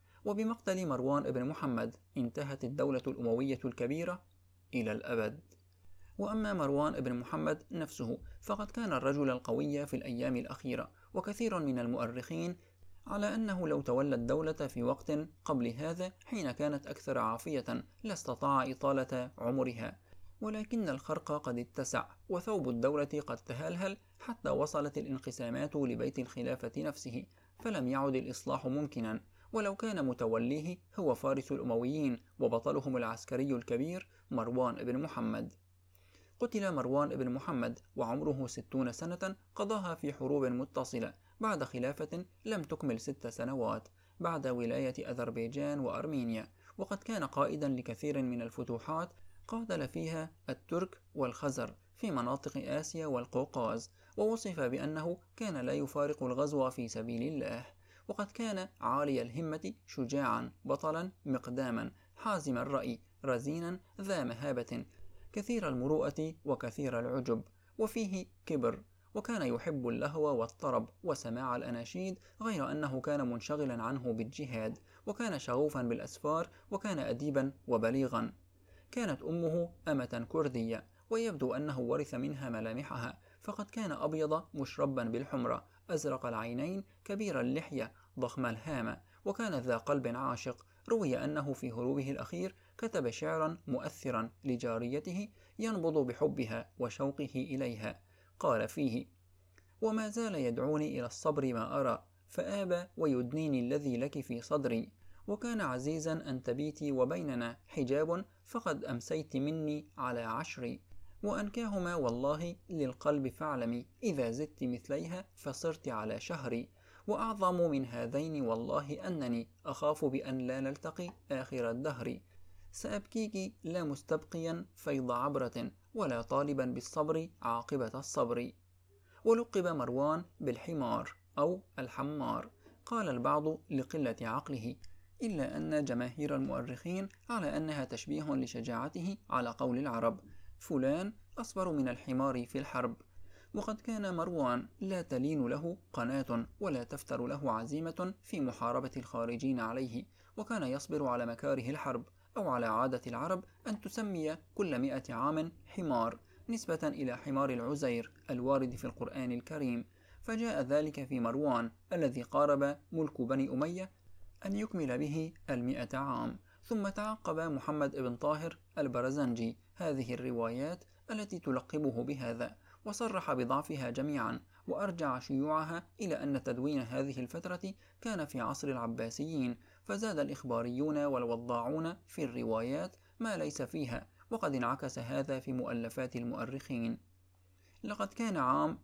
وبمقتل مروان بن محمد انتهت الدولة الأموية الكبيرة إلى الأبد. وأما مروان بن محمد نفسه فقد كان الرجل القوي في الأيام الأخيرة، وكثير من المؤرخين على أنه لو تولى الدولة في وقت قبل هذا حين كانت أكثر عافية لاستطاع إطالة عمرها، ولكن الخرق قد اتسع وثوب الدولة قد تهلهل حتى وصلت الانقسامات لبيت الخلافة نفسه، فلم يعد الإصلاح ممكنا، ولو كان متوليه هو فارس الأمويين وبطلهم العسكري الكبير مروان بن محمد. قتل مروان بن محمد وعمره 60 سنة، قضاها في حروب متصلة بعد خلافة لم تكمل 6 سنوات بعد ولاية أذربيجان وأرمينيا، وقد كان قائدا لكثير من الفتوحات قاتل فيها الترك والخزر في مناطق آسيا والقوقاز، ووصف بأنه كان لا يفارق الغزو في سبيل الله، وقد كان عالي الهمة، شجاعا، بطلا، مقداما، حازم الرأي، رزينا، ذا مهابة، كثير المروءة وكثير العجب، وفيه كبر، وكان يحب اللهو والطرب وسماع الأناشيد، غير أنه كان منشغلا عنه بالجهاد، وكان شغوفا بالأسفار، وكان أديبا وبليغا. كانت أمه أمة كردية، ويبدو أنه ورث منها ملامحها، فقد كان أبيض مشربا بالحمرة، أزرق العينين، كبير اللحية، ضخم الهامة، وكان ذا قلب عاشق. روي أنه في هروبه الأخير كتب شعرا مؤثرا لجاريته ينبض بحبها وشوقه إليها، قال فيه: وما زال يدعوني إلى الصبر ما أرى، فآبى ويدنيني الذي لك في صدري، وكان عزيزا أن تبيتي وبيننا حجاب، فقد أمسيت مني على 10، وأنكاهما والله للقلب فاعلمي، إذا زدت مثليها فصرت على شهري، وأعظم من هذين والله أنني أخاف بأن لا نلتقي آخر الدهر، سأبكيك لا مستبقيا فيض عبرة، ولا طالبا بالصبر عاقبة الصبر. ولقب مروان بالحمار أو الحمار، قال البعض لقلة عقله، إلا أن جماهير المؤرخين على أنها تشبيه لشجاعته، على قول العرب: فلان أصبر من الحمار في الحرب. وقد كان مروان لا تلين له قناة ولا تفتر له عزيمة في محاربة الخارجين عليه، وكان يصبر على مكاره الحرب، أو على عادة العرب أن تسمي كل 100 عام حمار، نسبة إلى حمار العزير الوارد في القرآن الكريم. فجاء ذلك في مروان الذي قارب ملك بني أمية أن يكمل به 100 عام. ثم تعقب محمد بن طاهر البرزنجي هذه الروايات التي تلقبه بهذا، وصرح بضعفها جميعا، وأرجع شيوعها إلى أن تدوين هذه الفترة كان في عصر العباسيين، فزاد الإخباريون والوضاعون في الروايات ما ليس فيها، وقد انعكس هذا في مؤلفات المؤرخين. لقد كان عام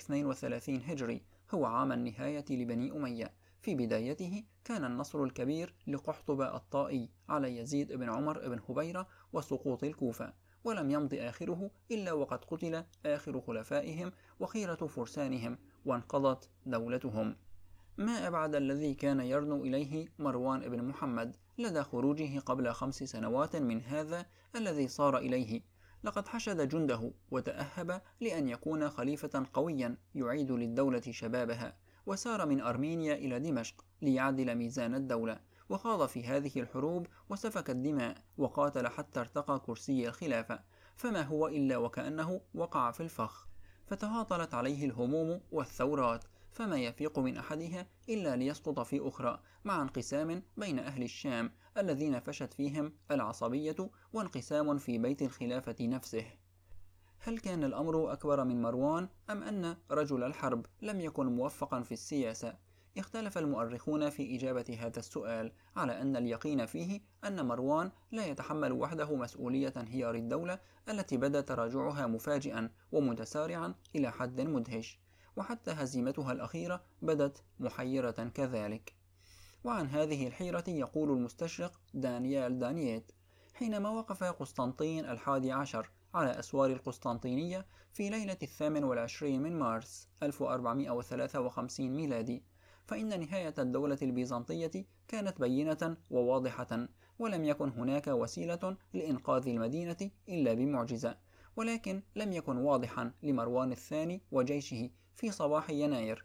132 هجري هو عام النهاية لبني أمية. في بدايته كان النصر الكبير لقحطبة الطائي على يزيد بن عمر بن هبيرة وسقوط الكوفة، ولم يمض آخره إلا وقد قتل آخر خلفائهم وخيرة فرسانهم، وانقضت دولتهم. ما أبعد الذي كان يرنو إليه مروان بن محمد لدى خروجه قبل 5 سنوات من هذا الذي صار إليه. لقد حشد جنده وتأهب لأن يكون خليفة قويا يعيد للدولة شبابها، وسار من أرمينيا إلى دمشق ليعدل ميزان الدولة، وخاض في هذه الحروب وسفك الدماء، وقاتل حتى ارتقى كرسي الخلافة، فما هو إلا وكأنه وقع في الفخ. فتهاطلت عليه الهموم والثورات، فما يفيق من أحدها إلا ليسقط في أخرى، مع انقسام بين أهل الشام الذين فشت فيهم العصبية، وانقسام في بيت الخلافة نفسه. هل كان الأمر أكبر من مروان، أم أن رجل الحرب لم يكن موفقا في السياسة؟ اختلف المؤرخون في إجابة هذا السؤال، على أن اليقين فيه أن مروان لا يتحمل وحده مسؤولية انهيار الدولة التي بدا تراجعها مفاجئا ومتسارعا إلى حد مدهش، وحتى هزيمتها الأخيرة بدت محيرة كذلك. وعن هذه الحيرة يقول المستشرق دانيال دانييت: حينما وقف قسطنطين 11 على أسوار القسطنطينية في ليلة 28 من مارس 1453 ميلادي، فإن نهاية الدولة البيزنطية كانت بينة وواضحة، ولم يكن هناك وسيلة لإنقاذ المدينة إلا بمعجزة. ولكن لم يكن واضحا لمروان الثاني وجيشه في صباح يناير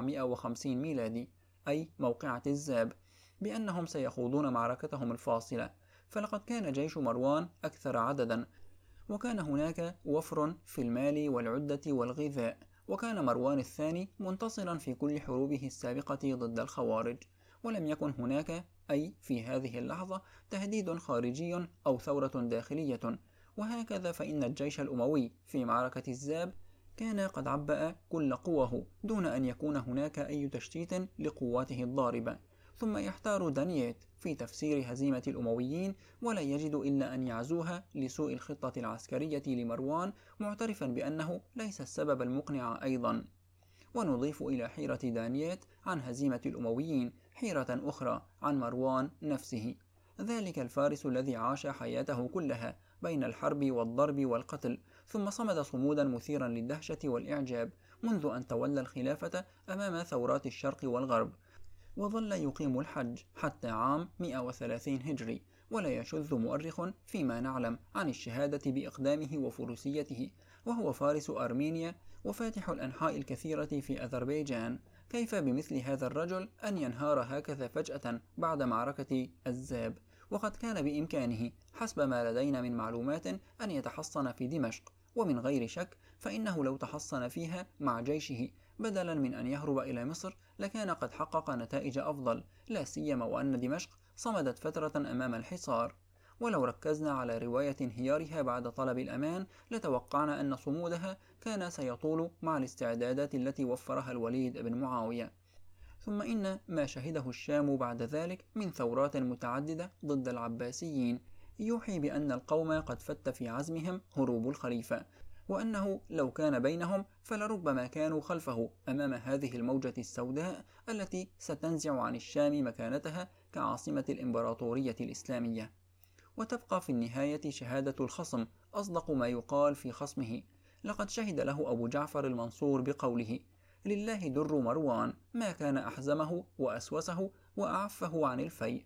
750 ميلادي، أي موقعة الزاب، بأنهم سيخوضون معركتهم الفاصلة. فلقد كان جيش مروان أكثر عددا، وكان هناك وفر في المال والعدة والغذاء، وكان مروان الثاني منتصرا في كل حروبه السابقة ضد الخوارج، ولم يكن هناك أي في هذه اللحظة تهديد خارجي أو ثورة داخلية. وهكذا فإن الجيش الأموي في معركة الزاب كان قد عبأ كل قوه دون أن يكون هناك أي تشتيت لقواته الضاربة. ثم يحتار دانييت في تفسير هزيمة الأمويين، ولا يجد إلا أن يعزوها لسوء الخطة العسكرية لمروان، معترفا بأنه ليس السبب المقنع أيضا. ونضيف إلى حيرة دانييت عن هزيمة الأمويين حيرة أخرى عن مروان نفسه، ذلك الفارس الذي عاش حياته كلها بين الحرب والضرب والقتل، ثم صمد صمودا مثيرا للدهشة والإعجاب منذ أن تولى الخلافة أمام ثورات الشرق والغرب، وظل يقيم الحج حتى عام 130 هجري. ولا يشذ مؤرخ فيما نعلم عن الشهادة بإقدامه وفروسيته، وهو فارس أرمينيا وفاتح الأنحاء الكثيرة في أذربيجان. كيف بمثل هذا الرجل أن ينهار هكذا فجأة بعد معركة الزاب، وقد كان بإمكانه حسب ما لدينا من معلومات أن يتحصن في دمشق، ومن غير شك فإنه لو تحصن فيها مع جيشه بدلا من أن يهرب إلى مصر لكان قد حقق نتائج أفضل، لا سيما وأن دمشق صمدت فترة أمام الحصار. ولو ركزنا على رواية انهيارها بعد طلب الأمان لتوقعنا أن صمودها كان سيطول مع الاستعدادات التي وفرها الوليد بن معاوية. ثم إن ما شهده الشام بعد ذلك من ثورات متعددة ضد العباسيين يوحي بأن القوم قد فت في عزمهم هروب الخليفة، وأنه لو كان بينهم فلربما كانوا خلفه أمام هذه الموجة السوداء التي ستنزع عن الشام مكانتها كعاصمة الإمبراطورية الإسلامية. وتبقى في النهاية شهادة الخصم أصدق ما يقال في خصمه. لقد شهد له أبو جعفر المنصور بقوله: لله در مروان ما كان أحزمه وأسوسه وأعفه عن الفيء.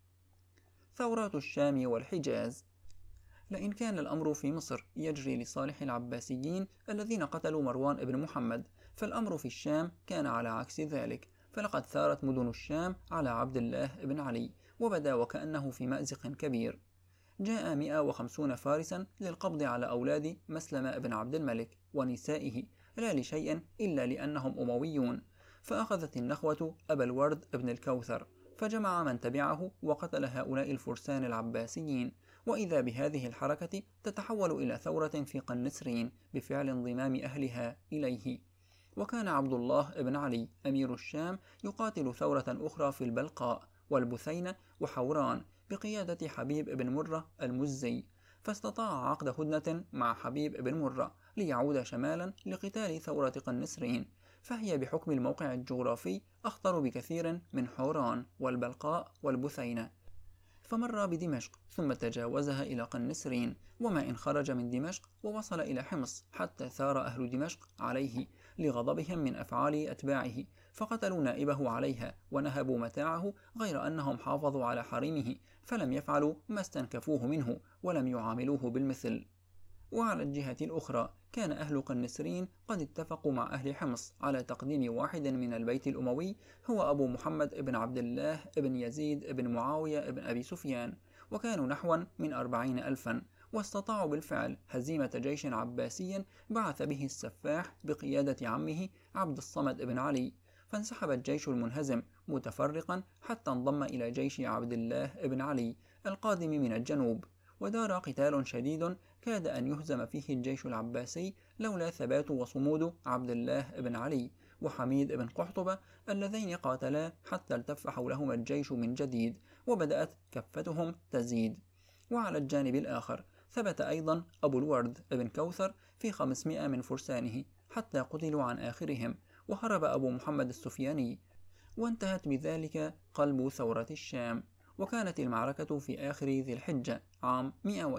ثورات الشام والحجاز. لئن كان الأمر في مصر يجري لصالح العباسيين الذين قتلوا مروان بن محمد، فالأمر في الشام كان على عكس ذلك، فلقد ثارت مدن الشام على عبد الله بن علي، وبدا وكأنه في مأزق كبير. جاء 150 فارسا للقبض على أولاد مسلم بن عبد الملك ونسائه، لا لشيء إلا لأنهم أمويون. فأخذت النخوة أبا الورد بن الكوثر، فجمع من تبعه وقتل هؤلاء الفرسان العباسيين. وإذا بهذه الحركة تتحول إلى ثورة في قنسرين بفعل انضمام أهلها إليه. وكان عبد الله بن علي أمير الشام يقاتل ثورة أخرى في البلقاء والبثينة وحوران بقيادة حبيب بن مرة المزي، فاستطاع عقد هدنة مع حبيب بن مرة ليعود شمالا لقتال ثورة قنسرين، فهي بحكم الموقع الجغرافي أخطر بكثير من حوران والبلقاء والبثينة. فمر بدمشق ثم تجاوزها إلى قنسرين، وما إن خرج من دمشق ووصل إلى حمص حتى ثار أهل دمشق عليه لغضبهم من أفعال أتباعه، فقتلوا نائبه عليها ونهبوا متاعه، غير أنهم حافظوا على حريمه فلم يفعلوا ما استنكفوه منه ولم يعاملوه بالمثل. وعلى الجهة الأخرى كان أهل قنسرين قد اتفقوا مع أهل حمص على تقديم واحد من البيت الأموي، هو أبو محمد بن عبد الله بن يزيد بن معاوية بن أبي سفيان، وكانوا نحوا من 40,000، واستطاعوا بالفعل هزيمة جيش عباسي بعث به السفاح بقيادة عمه عبد الصمد بن علي، فانسحب الجيش المنهزم متفرقا حتى انضم إلى جيش عبد الله بن علي القادم من الجنوب، ودار قتال شديد كاد أن يهزم فيه الجيش العباسي لولا ثبات وصمود عبد الله بن علي وحميد بن قحطبة اللذين قاتلا حتى التف حولهما الجيش من جديد وبدأت كفتهم تزيد. وعلى الجانب الآخر ثبت أيضا أبو الورد بن كوثر في 500 من فرسانه حتى قتلوا عن آخرهم، وهرب أبو محمد السفياني، وانتهت بذلك قلب ثورة الشام. وكانت المعركة في آخر ذي الحجة عام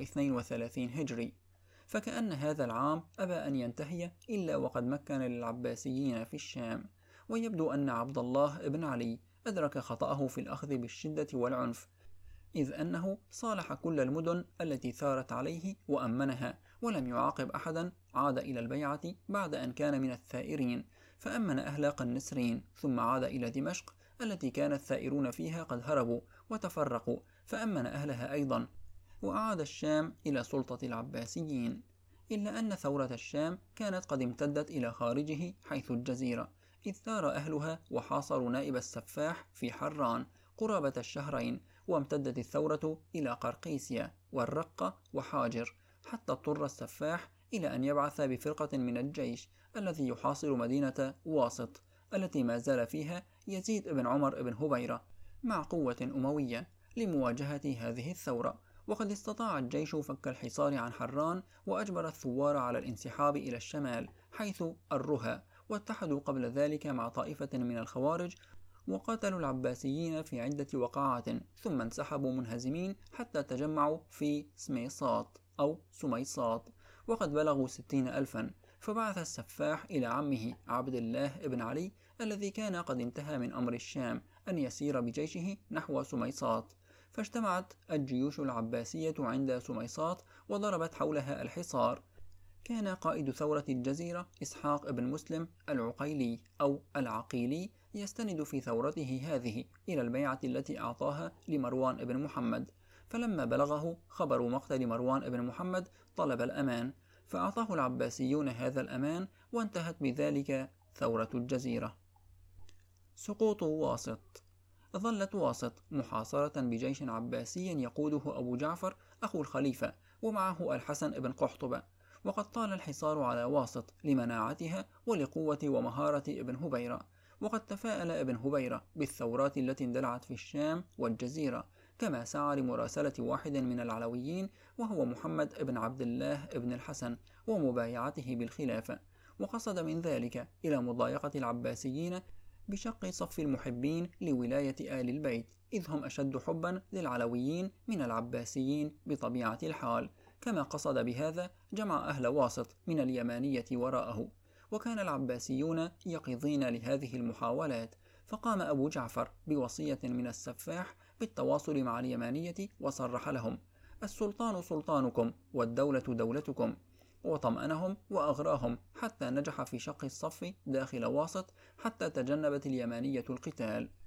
132 هجري، فكأن هذا العام أبى أن ينتهي إلا وقد مكن للعباسيين في الشام. ويبدو أن عبد الله بن علي أدرك خطأه في الأخذ بالشدة والعنف، إذ أنه صالح كل المدن التي ثارت عليه وأمنها، ولم يعاقب أحدا عاد إلى البيعة بعد أن كان من الثائرين، فأمن أهل قنسرين ثم عاد إلى دمشق التي كان الثائرون فيها قد هربوا وتفرقوا، فأمن أهلها أيضا، وأعاد الشام إلى سلطة العباسيين. إلا أن ثورة الشام كانت قد امتدت إلى خارجه حيث الجزيرة، إذ ثار أهلها وحاصروا نائب السفاح في حران قرابة الشهرين، وامتدت الثورة إلى قرقيسيا والرقة وحاجر، حتى اضطر السفاح إلى أن يبعث بفرقة من الجيش الذي يحاصر مدينة واسط التي ما زال فيها يزيد بن عمر بن هبيرة مع قوة أموية لمواجهة هذه الثورة. وقد استطاع الجيش فك الحصار عن حران، وأجبر الثوار على الانسحاب إلى الشمال حيث الرها، واتحدوا قبل ذلك مع طائفة من الخوارج وقاتلوا العباسيين في عدة وقعات، ثم انسحبوا منهزمين حتى تجمعوا في سميصات أو سميصات وقد بلغوا 60,000. فبعث السفاح إلى عمه عبد الله بن علي الذي كان قد انتهى من أمر الشام أن يسير بجيشه نحو سميصات، فاجتمعت الجيوش العباسية عند سميصات وضربت حولها الحصار. كان قائد ثورة الجزيرة إسحاق بن مسلم العقيلي أو العقيلي يستند في ثورته هذه إلى البيعة التي أعطاها لمروان بن محمد، فلما بلغه خبر مقتل مروان بن محمد طلب الأمان، فأعطاه العباسيون هذا الأمان، وانتهت بذلك ثورة الجزيرة. سقوط واسط. ظلت واسط محاصرة بجيش عباسي يقوده أبو جعفر أخو الخليفة ومعه الحسن بن قحطبة، وقد طال الحصار على واسط لمناعتها ولقوة ومهارة ابن هبيرة. وقد تفاءل ابن هبيرة بالثورات التي اندلعت في الشام والجزيرة، كما سعى لمراسلة واحد من العلويين وهو محمد بن عبد الله بن الحسن ومبايعته بالخلافة، وقصد من ذلك إلى مضايقة العباسيين بشق صف المحبين لولاية آل البيت، إذ هم أشد حبا للعلويين من العباسيين بطبيعة الحال، كما قصد بهذا جمع أهل واسط من اليمانية وراءه. وكان العباسيون يقظين لهذه المحاولات، فقام أبو جعفر بوصية من السفاح بالتواصل مع اليمانية، وصرح لهم: السلطان سلطانكم والدولة دولتكم، وطمأنهم وأغراهم حتى نجح في شق الصف داخل واسط، حتى تجنبت اليمانية القتال.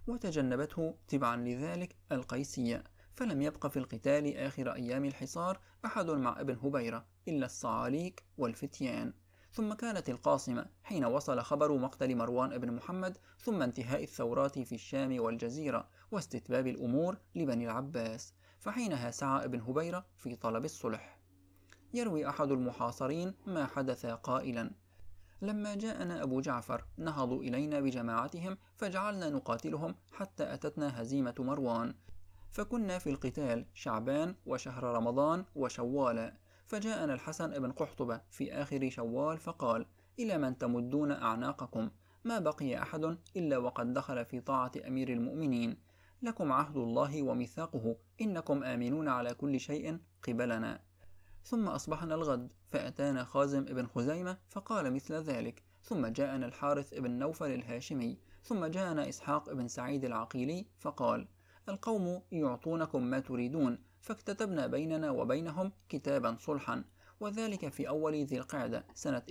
وتجنبته تبعا لذلك القيسية، فلم يبق في القتال آخر أيام الحصار أحد مع ابن هبيرة إلا الصعاليك والفتيان. ثم كانت القاصمة حين وصل خبر مقتل مروان بن محمد، ثم انتهاء الثورات في الشام والجزيرة واستتباب الأمور لبني العباس، فحينها سعى ابن هبيرة في طلب الصلح. يروي أحد المحاصرين ما حدث قائلا: لما جاءنا أبو جعفر نهضوا إلينا بجماعتهم فجعلنا نقاتلهم حتى أتتنا هزيمة مروان، فكنا في القتال شعبان وشهر رمضان وشوال، فجاءنا الحسن بن قحطبة في آخر شوال فقال: إلى من تمدون أعناقكم؟ ما بقي أحد إلا وقد دخل في طاعة أمير المؤمنين، لكم عهد الله وميثاقه، إنكم آمنون على كل شيء قبلنا. ثم أصبحنا الغد فأتانا خازم بن خزيمة فقال مثل ذلك، ثم جاءنا الحارث بن نوفل الهاشمي، ثم جاءنا إسحاق بن سعيد العقيلي فقال: القوم يعطونكم ما تريدون، فاكتتبنا بيننا وبينهم كتابا صلحا، وذلك في أول ذي القعدة سنة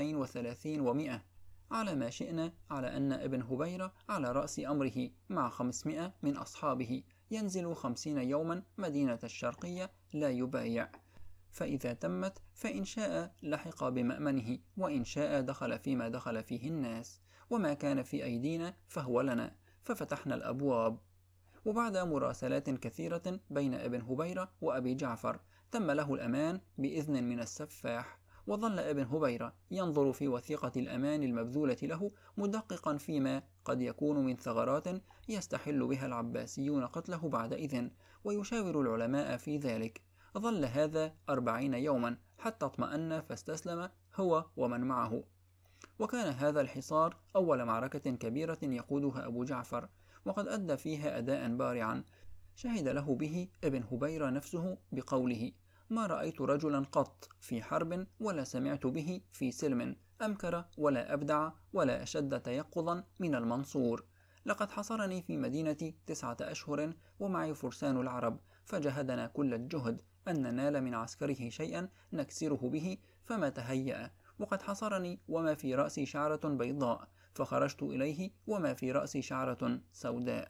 32 و100، على ما شئنا، على أن ابن هبيرة على رأس أمره مع 500 من أصحابه، ينزل 50 يوما مدينة الشرقية لا يبايع، فإذا تمت فإن شاء لحق بمأمنه، وإن شاء دخل فيما دخل فيه الناس، وما كان في أيدينا فهو لنا، ففتحنا الأبواب. وبعد مراسلات كثيرة بين ابن هبيرة وأبي جعفر تم له الأمان بإذن من السفاح، وظل ابن هبيرة ينظر في وثيقة الأمان المبذولة له، مدققا فيما قد يكون من ثغرات يستحل بها العباسيون قتله بعد إذن، ويشاور العلماء في ذلك. ظل هذا 40 يوما حتى اطمأن فاستسلم هو ومن معه. وكان هذا الحصار أول معركة كبيرة يقودها أبو جعفر، وقد أدى فيها أداء بارعا شهد له به ابن هبيرة نفسه بقوله: ما رأيت رجلا قط في حرب ولا سمعت به في سلم أمكر ولا أبدع ولا أشد تيقظا من المنصور. لقد حصرني في مدينة 9 أشهر ومعي فرسان العرب، فجهدنا كل الجهد أن ننال من عسكره شيئا نكسره به، فما تهيأ، وقد حصرني وما في رأسي شعرة بيضاء، فخرجت إليه وما في رأسي شعرة سوداء.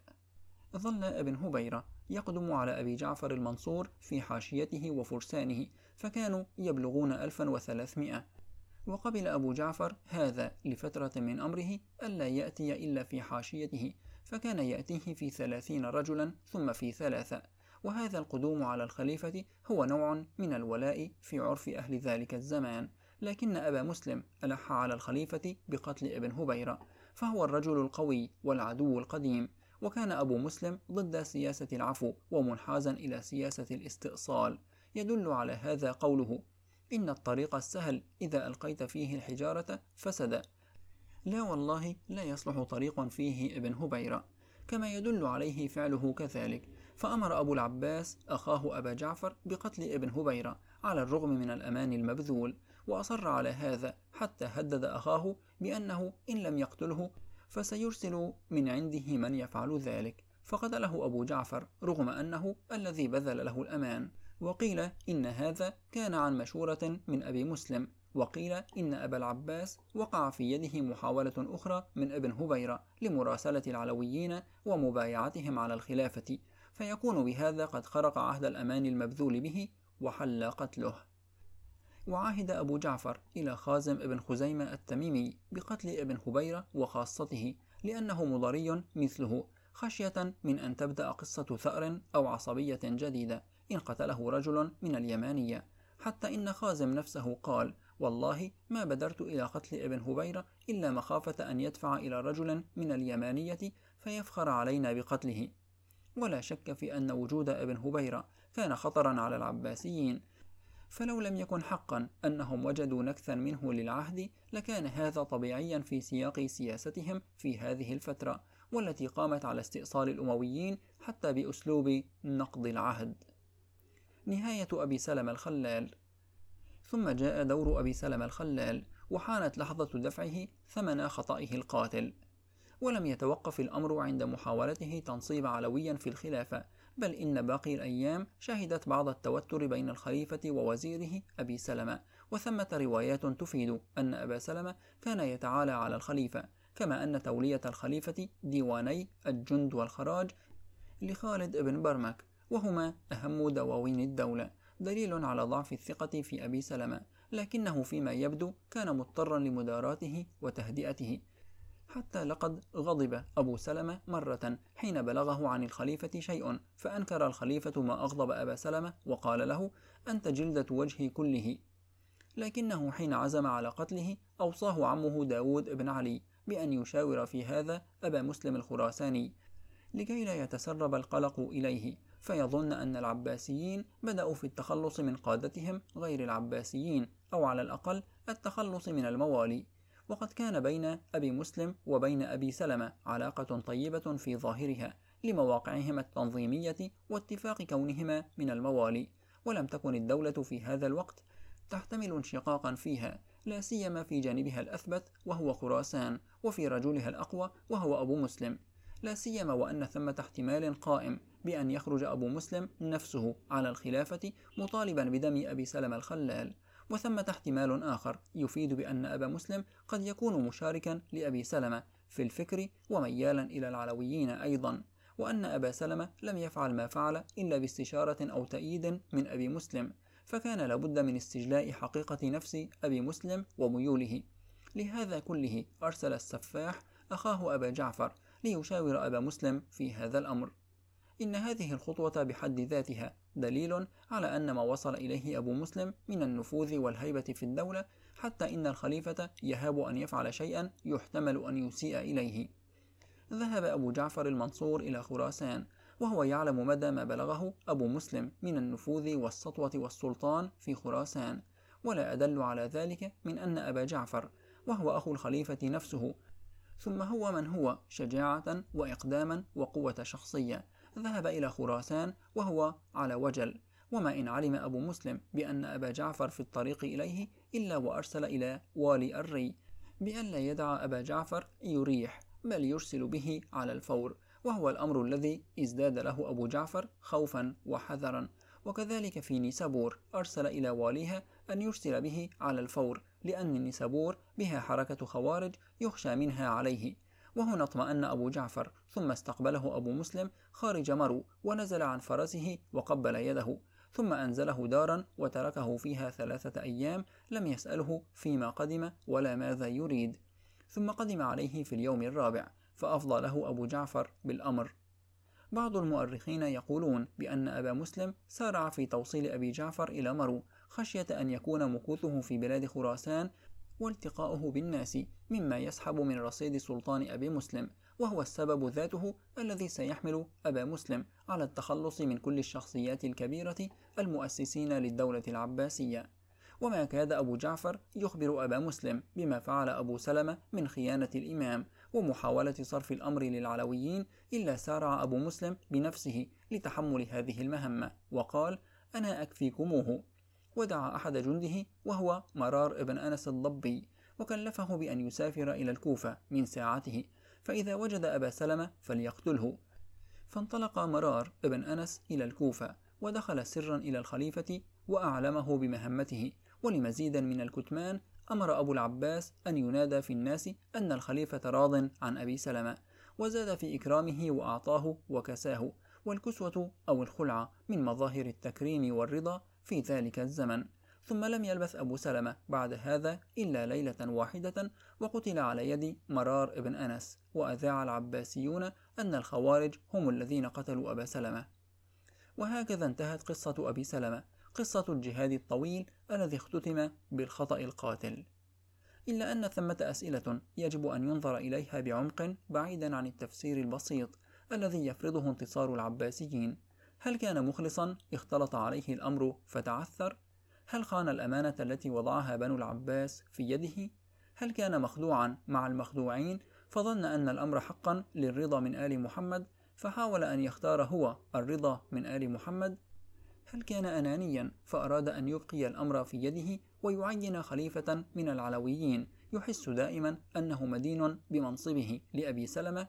ظل ابن هبيرة يقدم على أبي جعفر المنصور في حاشيته وفرسانه، فكانوا يبلغون 1300، وقبل أبو جعفر هذا لفترة من أمره ألا يأتي إلا في حاشيته، فكان يأتيه في 30 رجلا ثم في 3، وهذا القدوم على الخليفة هو نوع من الولاء في عرف أهل ذلك الزمان، لكن أبا مسلم ألح على الخليفة بقتل ابن هبيرة، فهو الرجل القوي والعدو القديم، وكان أبو مسلم ضد سياسة العفو ومنحازا إلى سياسة الاستئصال. يدل على هذا قوله: إن الطريق السهل إذا ألقيت فيه الحجارة فسد، لا والله لا يصلح طريق فيه ابن هبيرة، كما يدل عليه فعله كذلك، فأمر أبو العباس أخاه أبا جعفر بقتل ابن هبيرة على الرغم من الأمان المبذول، وأصر على هذا حتى هدد أخاه بأنه إن لم يقتله فسيرسل من عنده من يفعل ذلك، فقتله أبو جعفر رغم أنه الذي بذل له الأمان. وقيل إن هذا كان عن مشورة من أبي مسلم، وقيل إن أبا العباس وقع في يده محاولة أخرى من ابن هبيرة لمراسلة العلويين ومبايعتهم على الخلافة، فيكون بهذا قد خرق عهد الأمان المبذول به وحل قتله. وعاهد أبو جعفر إلى خازم ابن خزيمة التميمي بقتل ابن هبيرة وخاصته، لأنه مضري مثله، خشية من أن تبدأ قصة ثأر أو عصبية جديدة إن قتله رجل من اليمانية، حتى إن خازم نفسه قال: والله ما بدرت إلى قتل ابن هبيرة إلا مخافة أن يدفع إلى رجل من اليمانية فيفخر علينا بقتله. ولا شك في أن وجود ابن هبيرة كان خطرا على العباسيين، فلو لم يكن حقا أنهم وجدوا نكثا منه للعهد لكان هذا طبيعيا في سياق سياستهم في هذه الفترة، والتي قامت على استئصال الأمويين حتى بأسلوب نقض العهد. نهاية أبي سلمة الخلال. ثم جاء دور أبي سلمة الخلال، وحانت لحظة دفعه ثمن خطئه القاتل، ولم يتوقف الأمر عند محاولته تنصيب علويا في الخلافة، بل إن باقي الأيام شهدت بعض التوتر بين الخليفة ووزيره أبي سلمة، وثمة روايات تفيد أن أبا سلمة كان يتعالى على الخليفة، كما أن تولية الخليفة ديواني الجند والخراج لخالد بن برمك، وهما أهم دواوين الدولة، دليل على ضعف الثقة في أبي سلمة، لكنه فيما يبدو كان مضطرا لمداراته وتهدئته، حتى لقد غضب أبو سلمة مرة حين بلغه عن الخليفة شيء، فأنكر الخليفة ما أغضب أبا سلمة وقال له: أنت جلدة وجهي كله. لكنه حين عزم على قتله أوصاه عمه داود بن علي بأن يشاور في هذا أبا مسلم الخراساني لكي لا يتسرب القلق إليه، فيظن أن العباسيين بدأوا في التخلص من قادتهم غير العباسيين، أو على الأقل التخلص من الموالي. وقد كان بين أبي مسلم وبين أبي سلمة علاقة طيبة في ظاهرها لمواقعهما التنظيمية واتفاق كونهما من الموالي، ولم تكن الدولة في هذا الوقت تحتمل انشقاقا فيها، لا سيما في جانبها الأثبت وهو خراسان، وفي رجلها الأقوى وهو أبو مسلم، لا سيما وأن ثمة احتمال قائم بأن يخرج أبو مسلم نفسه على الخلافة مطالبا بدم أبي سلمة الخلال، وثمة احتمال آخر يفيد بأن أبا مسلم قد يكون مشاركا لأبي سلمة في الفكر وميالا إلى العلويين أيضا، وأن أبا سلمة لم يفعل ما فعل إلا باستشارة أو تأييد من أبي مسلم، فكان لابد من استجلاء حقيقة نفس أبي مسلم وميوله. لهذا كله أرسل السفاح أخاه أبا جعفر ليشاور أبا مسلم في هذا الأمر. إن هذه الخطوة بحد ذاتها دليل على أن ما وصل إليه أبو مسلم من النفوذ والهيبة في الدولة، حتى إن الخليفة يهاب أن يفعل شيئا يحتمل أن يسيء إليه. ذهب أبو جعفر المنصور إلى خراسان وهو يعلم مدى ما بلغه أبو مسلم من النفوذ والسطوة والسلطان في خراسان، ولا أدل على ذلك من أن أبا جعفر وهو أخو الخليفة نفسه، ثم هو من هو شجاعة وإقداما وقوة شخصية، ذهب إلى خراسان وهو على وجل، وما إن علم أبو مسلم بأن أبا جعفر في الطريق إليه إلا وأرسل إلى والي الري بأن لا يدع أبا جعفر يريح، بل يرسل به على الفور، وهو الأمر الذي ازداد له أبو جعفر خوفا وحذرا. وكذلك في نيسابور أرسل إلى واليها أن يرسل به على الفور، لأن نيسابور بها حركة خوارج يخشى منها عليه. وهنا اطمأن أبو جعفر، ثم استقبله أبو مسلم خارج مرو، ونزل عن فرسه وقبل يده، ثم أنزله دارا وتركه فيها 3 أيام، لم يسأله فيما قدم ولا ماذا يريد، ثم قدم عليه في اليوم الرابع، فأفضى له أبو جعفر بالأمر. بعض المؤرخين يقولون بأن أبا مسلم سارع في توصيل أبي جعفر إلى مرو خشية أن يكون مكوثه في بلاد خراسان والتقاؤه بالناس مما يسحب من رصيد سلطان أبي مسلم، وهو السبب ذاته الذي سيحمل أبا مسلم على التخلص من كل الشخصيات الكبيرة المؤسسين للدولة العباسية. وما كاد أبو جعفر يخبر أبا مسلم بما فعل أبو سلمة من خيانة الإمام ومحاولة صرف الأمر للعلويين، إلا سارع أبو مسلم بنفسه لتحمل هذه المهمة، وقال: أنا أكفيكموه، ودعا أحد جنده وهو مرار بن أنس الضبي، وكلفه بأن يسافر إلى الكوفة من ساعته، فإذا وجد أبا سلمة فليقتله. فانطلق مرار بن أنس إلى الكوفة، ودخل سرا إلى الخليفة وأعلمه بمهمته. ولمزيد من الكتمان أمر أبو العباس أن ينادى في الناس أن الخليفة راض عن أبي سلمة، وزاد في إكرامه وأعطاه وكساه، والكسوة أو الخلعة من مظاهر التكريم والرضا في ذلك الزمن. ثم لم يلبث أبو سلمة بعد هذا إلا ليلة واحدة وقتل على يد مرار بن أنس، وأذاع العباسيون أن الخوارج هم الذين قتلوا أبا سلمة. وهكذا انتهت قصة أبي سلمة، قصة الجهاد الطويل الذي اختتم بالخطأ القاتل. إلا أن ثمة أسئلة يجب أن ينظر إليها بعمق بعيدا عن التفسير البسيط الذي يفرضه انتصار العباسيين. هل كان مخلصا اختلط عليه الأمر فتعثر؟ هل خان الأمانة التي وضعها بنو العباس في يده؟ هل كان مخدوعا مع المخدوعين فظن أن الأمر حقا للرضا من آل محمد فحاول أن يختار هو الرضا من آل محمد؟ هل كان أنانيا فأراد أن يبقي الأمر في يده ويعين خليفة من العلويين يحس دائما أنه مدين بمنصبه لأبي سلمة؟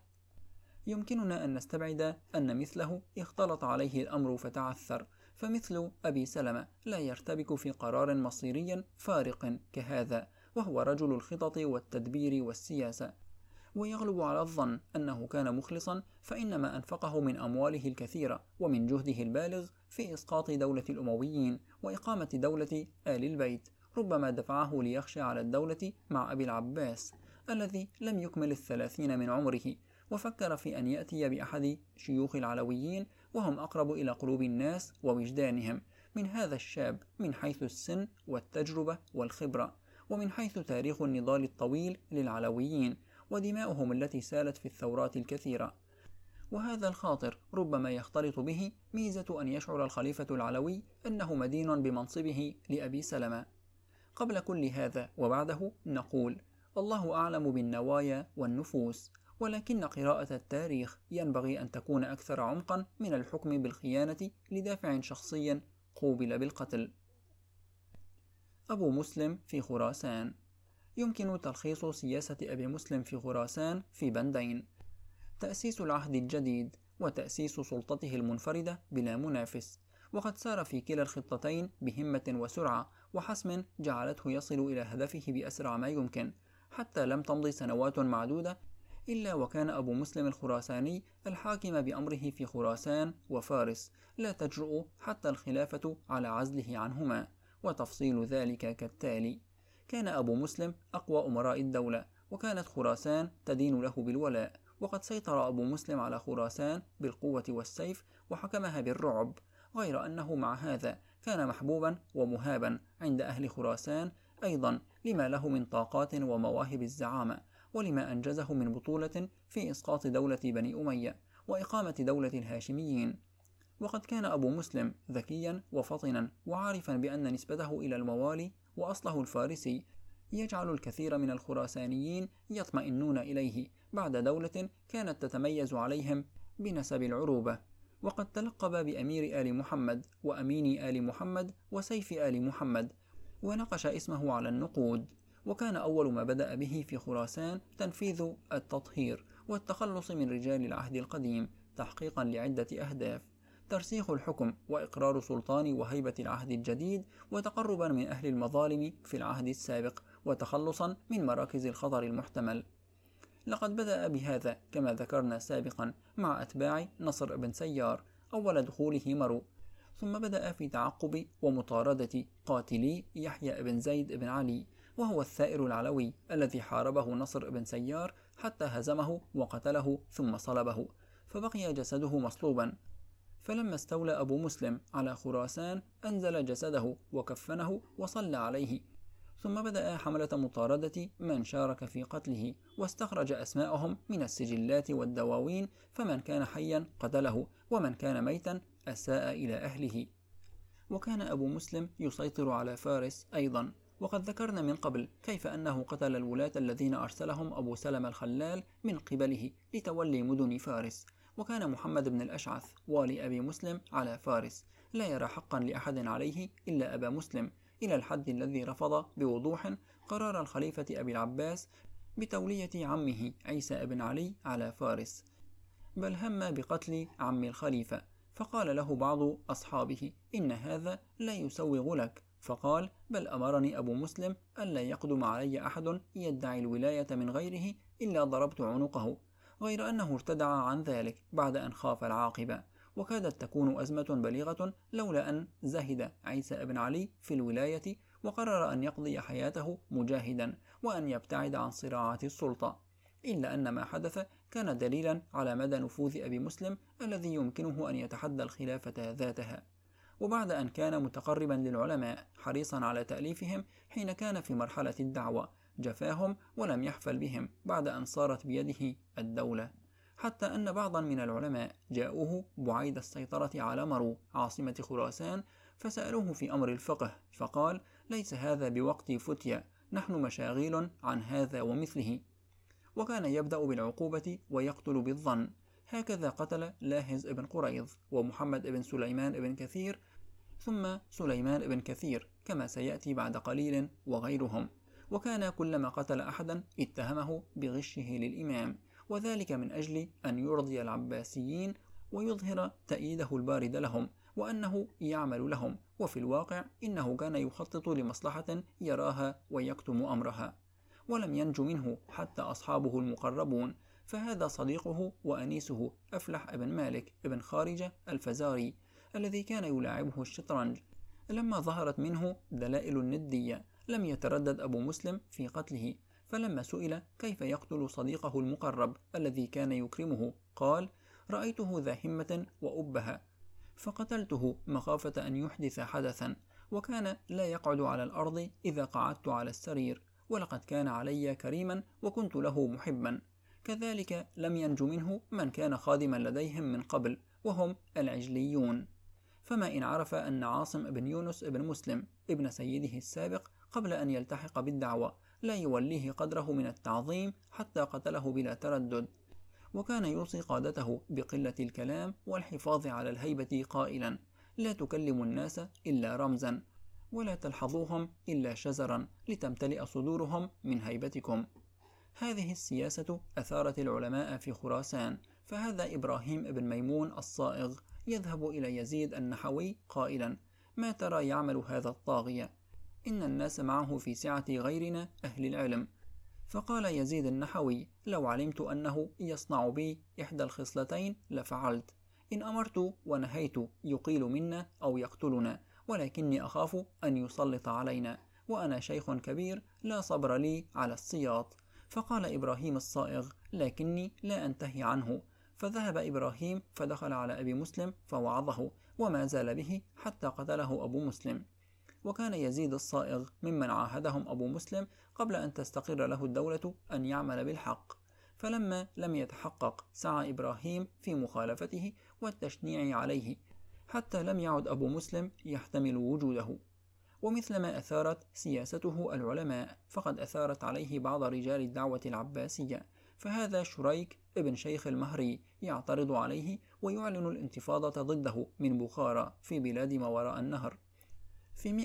يمكننا أن نستبعد أن مثله اختلط عليه الأمر فتعثر، فمثل أبي سلمة لا يرتبك في قرار مصيري فارق كهذا، وهو رجل الخطط والتدبير والسياسة، ويغلب على الظن أنه كان مخلصا، فإنما أنفقه من أمواله الكثيرة ومن جهده البالغ في إسقاط دولة الأمويين وإقامة دولة آل البيت، ربما دفعه ليخشى على الدولة مع أبي العباس الذي لم يكمل 30 من عمره، وفكر في أن يأتي بأحد شيوخ العلويين وهم أقرب إلى قلوب الناس ووجدانهم من هذا الشاب من حيث السن والتجربة والخبرة، ومن حيث تاريخ النضال الطويل للعلويين ودماؤهم التي سالت في الثورات الكثيرة. وهذا الخاطر ربما يختلط به ميزة أن يشعر الخليفة العلوي أنه مدين بمنصبه لأبي سلمة. قبل كل هذا وبعده نقول: الله أعلم بالنوايا والنفوس، ولكن قراءة التاريخ ينبغي أن تكون أكثر عمقا من الحكم بالخيانة لدافع شخصي قوبل بالقتل. أبو مسلم في خراسان. يمكن تلخيص سياسة أبي مسلم في خراسان في بندين: تأسيس العهد الجديد وتأسيس سلطته المنفردة بلا منافس، وقد سار في كلا الخطتين بهمة وسرعة وحسم جعلته يصل إلى هدفه بأسرع ما يمكن، حتى لم تمض سنوات معدودة إلا وكان أبو مسلم الخراساني الحاكم بأمره في خراسان وفارس، لا تجرؤ حتى الخلافة على عزله عنهما. وتفصيل ذلك كالتالي: كان أبو مسلم أقوى أمراء الدولة، وكانت خراسان تدين له بالولاء، وقد سيطر أبو مسلم على خراسان بالقوة والسيف وحكمها بالرعب، غير أنه مع هذا كان محبوبا ومهابا عند أهل خراسان أيضا لما له من طاقات ومواهب الزعامة، ولما أنجزه من بطولة في إسقاط دولة بني أمية وإقامة دولة الهاشميين. وقد كان أبو مسلم ذكيا وفطنا وعارفا بأن نسبته إلى الموالي وأصله الفارسي يجعل الكثير من الخراسانيين يطمئنون إليه بعد دولة كانت تتميز عليهم بنسب العروبة. وقد تلقب بأمير آل محمد وأمين آل محمد وسيف آل محمد، ونقش اسمه على النقود. وكان أول ما بدأ به في خراسان تنفيذ التطهير والتخلص من رجال العهد القديم، تحقيقا لعدة أهداف: ترسيخ الحكم وإقرار سلطان وهيبة العهد الجديد، وتقربا من أهل المظالم في العهد السابق، وتخلصا من مراكز الخطر المحتمل. لقد بدأ بهذا كما ذكرنا سابقا مع أتباع نصر بن سيار أول دخوله مرو، ثم بدأ في تعقب ومطاردة قاتلي يحيى بن زيد بن علي، وهو الثائر العلوي الذي حاربه نصر بن سيار حتى هزمه وقتله ثم صلبه، فبقي جسده مصلوبا. فلما استولى أبو مسلم على خراسان أنزل جسده وكفنه وصلى عليه، ثم بدأ حملة مطاردة من شارك في قتله، واستخرج أسماءهم من السجلات والدواوين، فمن كان حيا قتله ومن كان ميتا أساء إلى أهله. وكان أبو مسلم يسيطر على فارس أيضا، وقد ذكرنا من قبل كيف أنه قتل الولاة الذين أرسلهم أبو سلمة الخلال من قبله لتولي مدن فارس. وكان محمد بن الأشعث والي أبي مسلم على فارس لا يرى حقا لأحد عليه إلا أبا مسلم، إلى الحد الذي رفض بوضوح قرار الخليفة أبي العباس بتولية عمه عيسى بن علي على فارس، بل هم بقتل عم الخليفة. فقال له بعض أصحابه: إن هذا لا يسوغ لك، فقال: بل أمرني أبو مسلم ألا يقدم علي أحد يدعي الولاية من غيره إلا ضربت عنقه، غير أنه ارتدع عن ذلك بعد أن خاف العاقبة. وكادت تكون أزمة بليغة لولا أن زهد عيسى بن علي في الولاية وقرر أن يقضي حياته مجاهدا وأن يبتعد عن صراعات السلطة، إلا أن ما حدث كان دليلا على مدى نفوذ أبي مسلم الذي يمكنه أن يتحدى الخلافة ذاتها. وبعد أن كان متقربا للعلماء حريصا على تأليفهم حين كان في مرحلة الدعوة، جفاهم ولم يحفل بهم بعد أن صارت بيده الدولة، حتى أن بعضا من العلماء جاءوه بعيد السيطرة على مرو عاصمة خراسان فسألوه في أمر الفقه، فقال: ليس هذا بوقت فتيا، نحن مشاغيل عن هذا ومثله. وكان يبدأ بالعقوبة ويقتل بالظن، هكذا قتل لاهز بن قريظ ومحمد بن سليمان بن كثير ثم سليمان بن كثير كما سيأتي بعد قليل وغيرهم. وكان كلما قتل أحدا اتهمه بغشه للإمام، وذلك من أجل أن يرضي العباسيين ويظهر تأييده البارد لهم وأنه يعمل لهم، وفي الواقع إنه كان يخطط لمصلحة يراها ويكتم أمرها. ولم ينج منه حتى أصحابه المقربون، فهذا صديقه وأنيسه أفلح بن مالك بن خارجة الفزاري الذي كان يلاعبه الشطرنج. لما ظهرت منه دلائل الندية لم يتردد أبو مسلم في قتله، فلما سئل كيف يقتل صديقه المقرب الذي كان يكرمه قال: رأيته ذا همة وأبها فقتلته مخافة أن يحدث حدثا، وكان لا يقعد على الأرض إذا قعدت على السرير، ولقد كان علي كريما وكنت له محبا. كذلك لم ينج منه من كان خادما لديهم من قبل وهم العجليون. فما إن عرف أن عاصم بن يونس بن مسلم ابن سيده السابق قبل أن يلتحق بالدعوة لا يوليه قدره من التعظيم حتى قتله بلا تردد. وكان يوصي قادته بقلة الكلام والحفاظ على الهيبة قائلا: لا تكلموا الناس إلا رمزا، ولا تلحظوهم إلا شزرا لتمتلئ صدورهم من هيبتكم. هذه السياسة أثارت العلماء في خراسان، فهذا إبراهيم بن ميمون الصائغ يذهب إلى يزيد النحوي قائلا: ما ترى يعمل هذا الطاغية؟ إن الناس معه في سعة غيرنا أهل العلم. فقال يزيد النحوي: لو علمت أنه يصنع بي إحدى الخصلتين لفعلت، إن أمرت ونهيت يقيل منا أو يقتلنا، ولكني أخاف أن يسلط علينا، وأنا شيخ كبير لا صبر لي على السياط. فقال إبراهيم الصائغ: لكني لا أنتهي عنه. فذهب إبراهيم فدخل على أبي مسلم فوعظه، وما زال به حتى قتله أبو مسلم. وكان يزيد الصائغ ممن عاهدهم أبو مسلم قبل أن تستقر له الدولة أن يعمل بالحق، فلما لم يتحقق سعى إبراهيم في مخالفته والتشنيع عليه، حتى لم يعد أبو مسلم يحتمل وجوده. ومثلما أثارت سياسته العلماء، فقد أثارت عليه بعض رجال الدعوة العباسية، فهذا شريك ابن شيخ المهري يعترض عليه ويعلن الانتفاضة ضده من بخارى في بلاد ما وراء النهر في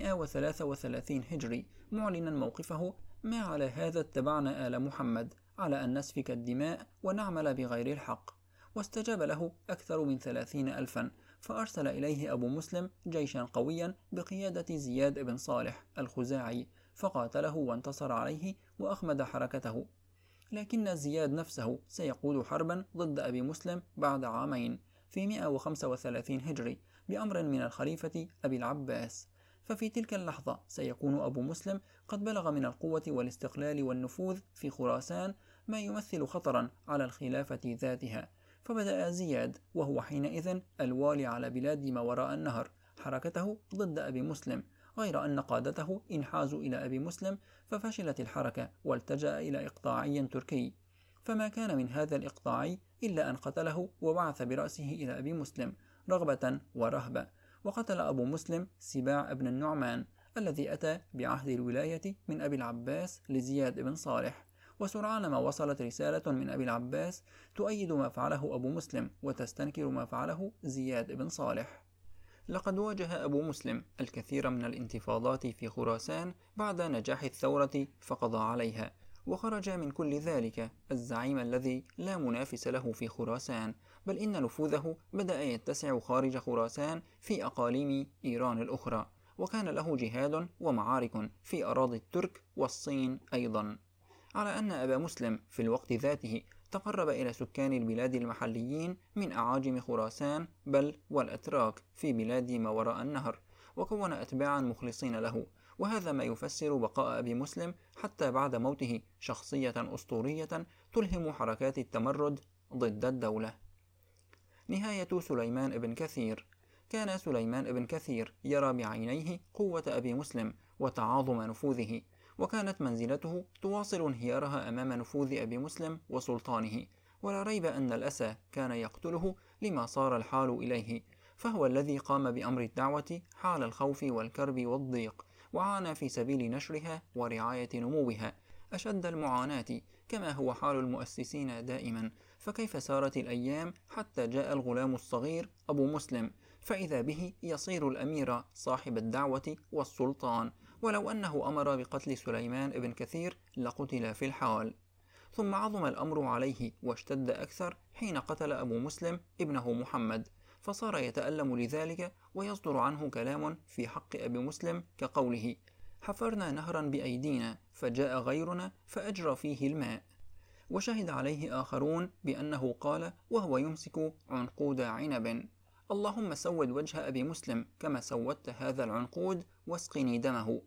133 هجري، معلنا موقفه: ما على هذا اتبعنا آل محمد على أن نسفك الدماء ونعمل بغير الحق. واستجاب له أكثر من 30,000، فأرسل إليه أبو مسلم جيشا قويا بقيادة زياد بن صالح الخزاعي، فقاتله وانتصر عليه وأخمد حركته. لكن زياد نفسه سيقود حربا ضد أبي مسلم بعد عامين في 135 هجري بأمر من الخليفة أبي العباس، ففي تلك اللحظة سيكون أبو مسلم قد بلغ من القوة والاستقلال والنفوذ في خراسان ما يمثل خطرا على الخلافة ذاتها. فبدأ زياد وهو حينئذ الوالي على بلاد ما وراء النهر حركته ضد أبي مسلم، غير أن قادته انحازوا إلى أبي مسلم ففشلت الحركة والتجأ إلى إقطاعي تركي، فما كان من هذا الإقطاعي إلا أن قتله وبعث برأسه إلى أبي مسلم رغبة ورهبة. وقتل أبو مسلم سباع بن النعمان الذي أتى بعهد الولاية من أبي العباس لزياد بن صالح. وسرعان ما وصلت رسالة من أبي العباس تؤيد ما فعله أبو مسلم وتستنكر ما فعله زياد بن صالح. لقد واجه أبو مسلم الكثير من الانتفاضات في خراسان بعد نجاح الثورة فقضى عليها، وخرج من كل ذلك الزعيم الذي لا منافس له في خراسان، بل إن نفوذه بدأ يتسع خارج خراسان في أقاليم إيران الأخرى، وكان له جهاد ومعارك في أراضي الترك والصين أيضا. على أن أبا مسلم في الوقت ذاته تقرب إلى سكان البلاد المحليين من أعاجم خراسان بل والأتراك في بلاد ما وراء النهر، وكون أتباعا مخلصين له، وهذا ما يفسر بقاء أبي مسلم حتى بعد موته شخصية أسطورية تلهم حركات التمرد ضد الدولة. نهاية سليمان بن كثير. كان سليمان بن كثير يرى بعينيه قوة أبي مسلم وتعاظم نفوذه، وكانت منزلته تواصل انهيارها أمام نفوذ أبي مسلم وسلطانه، ولا ريب أن الأسى كان يقتله لما صار الحال إليه، فهو الذي قام بأمر الدعوة حال الخوف والكرب والضيق، وعانى في سبيل نشرها ورعاية نموها أشد المعاناة، كما هو حال المؤسسين دائما. فكيف سارت الأيام حتى جاء الغلام الصغير أبو مسلم، فإذا به يصير الأمير صاحب الدعوة والسلطان، ولو أنه أمر بقتل سليمان بن كثير لقتل في الحال. ثم عظم الأمر عليه واشتد أكثر حين قتل أبو مسلم ابنه محمد، فصار يتألم لذلك ويصدر عنه كلام في حق أبي مسلم كقوله: حفرنا نهرا بأيدينا فجاء غيرنا فأجرى فيه الماء. وشهد عليه آخرون بأنه قال وهو يمسك عنقود عنب: اللهم سود وجه أبي مسلم كما سودت هذا العنقود واسقني دمه.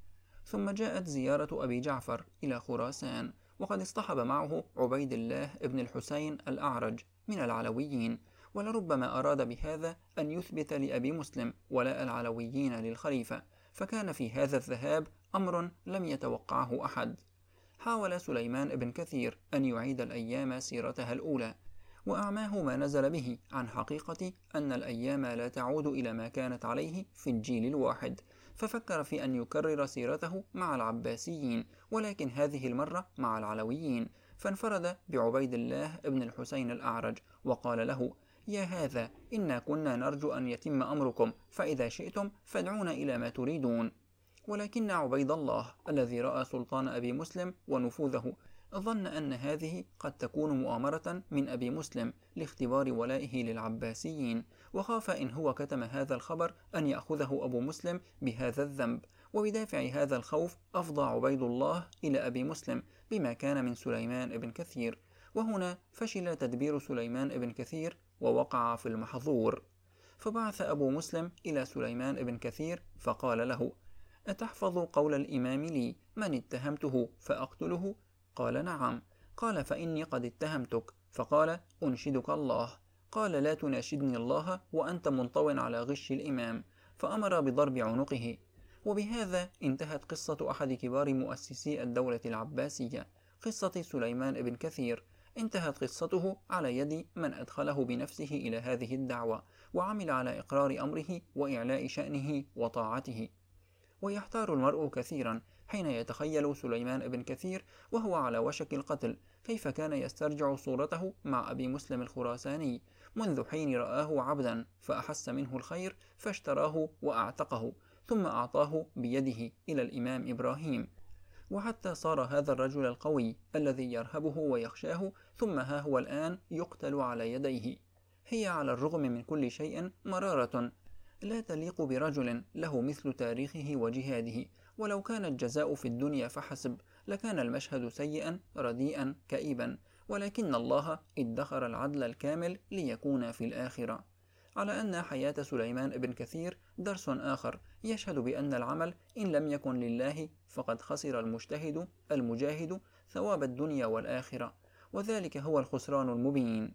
ثم جاءت زيارة أبي جعفر إلى خراسان، وقد اصطحب معه عبيد الله بن الحسين الأعرج من العلويين، ولربما أراد بهذا أن يثبت لأبي مسلم ولاء العلويين للخليفة، فكان في هذا الذهاب أمر لم يتوقعه أحد. حاول سليمان بن كثير أن يعيد الأيام سيرتها الأولى، وأعماه ما نزل به عن حقيقة أن الأيام لا تعود إلى ما كانت عليه في الجيل الواحد، ففكر في أن يكرر سيرته مع العباسيين، ولكن هذه المرة مع العلويين، فانفرد بعبيد الله بن الحسين الأعرج وقال له: يا هذا، إنا كنا نرجو أن يتم أمركم، فإذا شئتم فادعونا إلى ما تريدون. ولكن عبيد الله الذي رأى سلطان أبي مسلم ونفوذه ظن أن هذه قد تكون مؤامرة من أبي مسلم لاختبار ولائه للعباسيين، وخاف إن هو كتم هذا الخبر أن يأخذه أبو مسلم بهذا الذنب، وبدافع هذا الخوف أفضى عبيد الله إلى أبي مسلم بما كان من سليمان بن كثير. وهنا فشل تدبير سليمان بن كثير ووقع في المحظور. فبعث أبو مسلم إلى سليمان بن كثير فقال له: أتحفظ قول الإمام لي من اتهمته فأقتله؟ قال: نعم. قال: فإني قد اتهمتك. فقال: أنشدك الله. قال: لا تناشدني الله وأنت منطو على غش الإمام. فأمر بضرب عنقه. وبهذا انتهت قصة أحد كبار مؤسسي الدولة العباسية، قصة سليمان بن كثير. انتهت قصته على يد من أدخله بنفسه إلى هذه الدعوة، وعمل على إقرار أمره وإعلاء شأنه وطاعته. ويحتار المرء كثيرا حين يتخيل سليمان بن كثير وهو على وشك القتل، كيف كان يسترجع صورته مع أبي مسلم الخراساني منذ حين رآه عبدا فأحس منه الخير فاشتراه وأعتقه، ثم أعطاه بيده إلى الإمام إبراهيم، وحتى صار هذا الرجل القوي الذي يرهبه ويخشاه، ثم ها هو الآن يقتل على يديه. هي على الرغم من كل شيء مرارة لا تليق برجل له مثل تاريخه وجهاده، ولو كان الجزاء في الدنيا فحسب لكان المشهد سيئا رديئا كئيبا، ولكن الله ادخر العدل الكامل ليكون في الآخرة. على أن حياة سليمان بن كثير درس آخر يشهد بأن العمل إن لم يكن لله فقد خسر المجتهد المجاهد ثواب الدنيا والآخرة، وذلك هو الخسران المبين.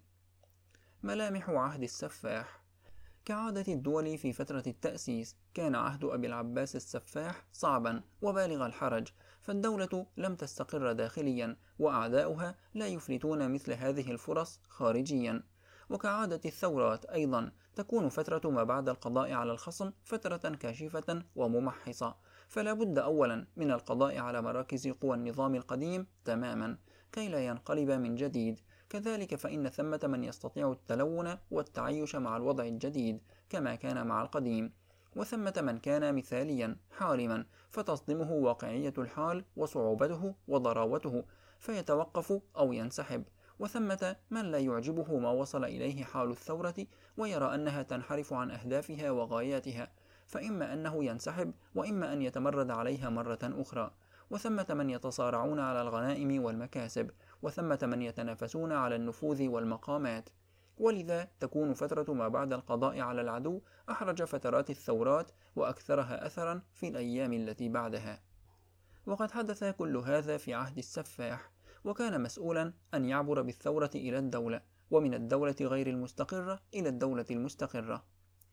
ملامح عهد السفاح. كعادة الدول في فترة التأسيس، كان عهد أبي العباس السفاح صعبا وبالغ الحرج، فالدولة لم تستقر داخليا، وأعداؤها لا يفلتون مثل هذه الفرص خارجيا. وكعادة الثورات أيضا، تكون فترة ما بعد القضاء على الخصم فترة كاشفة وممحصة، فلا بد أولا من القضاء على مراكز قوى النظام القديم تماما كي لا ينقلب من جديد. كذلك فإن ثمة من يستطيع التلون والتعايش مع الوضع الجديد كما كان مع القديم، وثمة من كان مثاليا حالما فتصدمه واقعية الحال وصعوبته وضراوته فيتوقف أو ينسحب، وثمة من لا يعجبه ما وصل إليه حال الثورة ويرى أنها تنحرف عن أهدافها وغاياتها، فإما أنه ينسحب وإما أن يتمرد عليها مرة أخرى. وثمة من يتصارعون على الغنائم والمكاسب، وثمة من يتنافسون على النفوذ والمقامات. ولذا تكون فترة ما بعد القضاء على العدو أحرج فترات الثورات وأكثرها أثرا في الأيام التي بعدها. وقد حدث كل هذا في عهد السفاح، وكان مسؤولا أن يعبر بالثورة إلى الدولة، ومن الدولة غير المستقرة إلى الدولة المستقرة.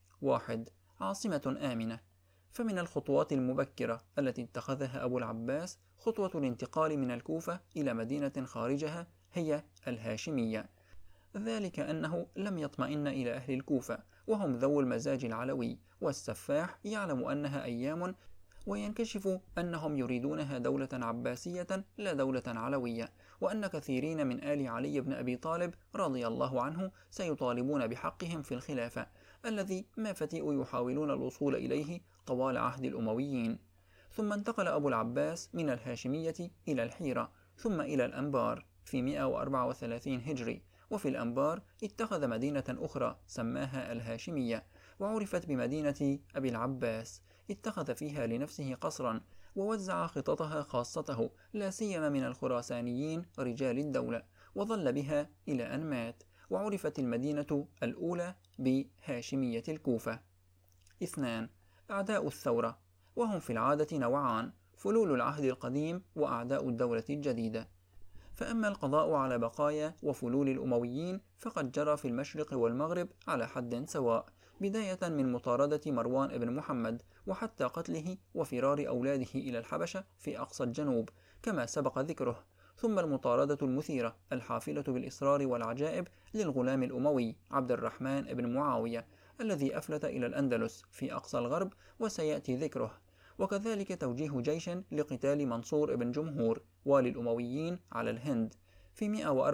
1. عاصمة آمنة. فمن الخطوات المبكرة التي اتخذها أبو العباس خطوة الانتقال من الكوفة إلى مدينة خارجها هي الهاشمية، ذلك أنه لم يطمئن إلى أهل الكوفة وهم ذو المزاج العلوي، والسفاح يعلم أنها أيام وينكشف أنهم يريدونها دولة عباسية لا دولة علوية، وأن كثيرين من آل علي بن أبي طالب رضي الله عنه سيطالبون بحقهم في الخلافة الذي ما فتئوا يحاولون الوصول إليه طوال عهد الأمويين. ثم انتقل أبو العباس من الهاشمية إلى الحيرة ثم إلى الأنبار في 134 هجري، وفي الأنبار اتخذ مدينة أخرى سماها الهاشمية وعرفت بمدينة أبي العباس، اتخذ فيها لنفسه قصرا ووزع خططها خاصته لا سيما من الخراسانيين رجال الدولة، وظل بها إلى أن مات، وعرفت المدينة الأولى بهاشمية الكوفة. 2. أعداء الثورة، وهم في العادة نوعان: فلول العهد القديم وأعداء الدولة الجديدة. فأما القضاء على بقايا وفلول الأمويين فقد جرى في المشرق والمغرب على حد سواء، بداية من مطاردة مروان بن محمد وحتى قتله وفرار أولاده إلى الحبشة في أقصى الجنوب كما سبق ذكره، ثم المطاردة المثيرة الحافلة بالإصرار والعجائب للغلام الأموي عبد الرحمن بن معاوية الذي أفلت إلى الأندلس في أقصى الغرب وسيأتي ذكره، وكذلك توجيه جيش لقتال منصور بن جمهور والي الأمويين على الهند في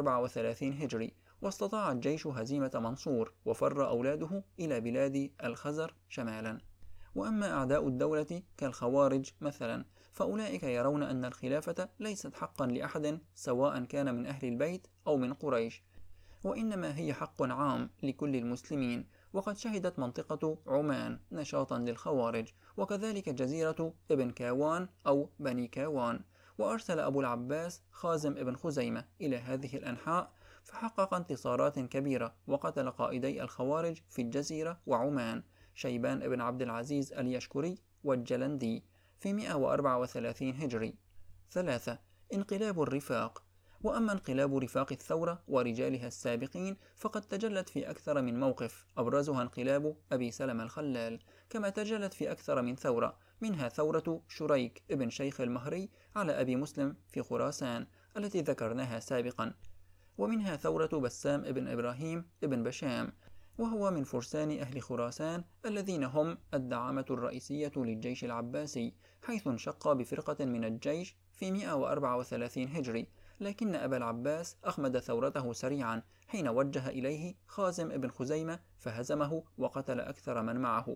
134 هجري، واستطاع الجيش هزيمة منصور وفر أولاده إلى بلاد الخزر شمالا. وأما أعداء الدولة كالخوارج مثلا فأولئك يرون أن الخلافة ليست حقا لأحد سواء كان من أهل البيت أو من قريش، وإنما هي حق عام لكل المسلمين، وقد شهدت منطقة عمان نشاطا للخوارج، وكذلك جزيرة ابن كاوان أو بني كاوان، وأرسل أبو العباس خازم ابن خزيمة إلى هذه الأنحاء فحقق انتصارات كبيرة، وقتل قائدي الخوارج في الجزيرة وعمان شيبان ابن عبد العزيز اليشكري والجلندي في 134 هجري. 3. انقلاب الرفاق. وأما انقلاب رفاق الثورة ورجالها السابقين فقد تجلت في أكثر من موقف، أبرزها انقلاب أبي سلمة الخلال، كما تجلت في أكثر من ثورة، منها ثورة شريك ابن شيخ المهري على أبي مسلم في خراسان التي ذكرناها سابقا، ومنها ثورة بسام ابن إبراهيم ابن بشام، وهو من فرسان أهل خراسان الذين هم الدعامة الرئيسية للجيش العباسي، حيث انشق بفرقة من الجيش في 134 هجري، لكن أبا العباس أخمد ثورته سريعا حين وجه إليه خازم ابن خزيمة فهزمه وقتل أكثر من معه.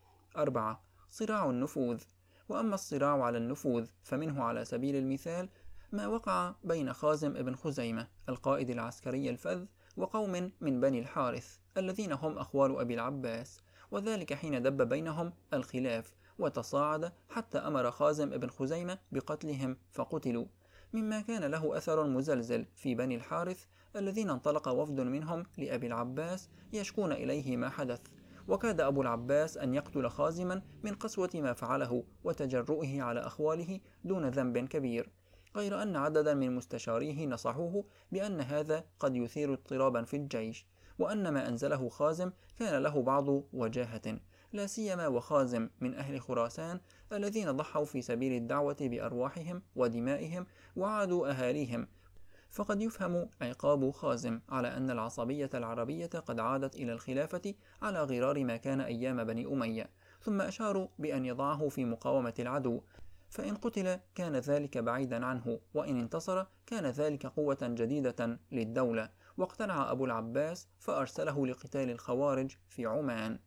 4. صراع النفوذ. وأما الصراع على النفوذ فمنه على سبيل المثال ما وقع بين خازم ابن خزيمة القائد العسكري الفذ وقوم من بني الحارث الذين هم أخوال أبي العباس، وذلك حين دب بينهم الخلاف وتصاعد حتى أمر خازم ابن خزيمة بقتلهم فقتلوا، مما كان له أثر مزلزل في بني الحارث الذين انطلق وفد منهم لأبي العباس يشكون إليه ما حدث، وكاد أبو العباس أن يقتل خازما من قسوة ما فعله وتجرؤه على أخواله دون ذنب كبير، غير أن عددا من مستشاريه نصحوه بأن هذا قد يثير اضطرابا في الجيش، وأن ما أنزله خازم كان له بعض وجاهة، لا سيما وخازم من أهل خراسان الذين ضحوا في سبيل الدعوة بأرواحهم ودمائهم وعادوا أهاليهم، فقد يفهم عقاب خازم على أن العصبية العربية قد عادت إلى الخلافة على غرار ما كان أيام بني أمية، ثم أشاروا بأن يضعه في مقاومة العدو، فإن قتل كان ذلك بعيدا عنه، وإن انتصر كان ذلك قوة جديدة للدولة، واقتنع أبو العباس فأرسله لقتال الخوارج في عمان.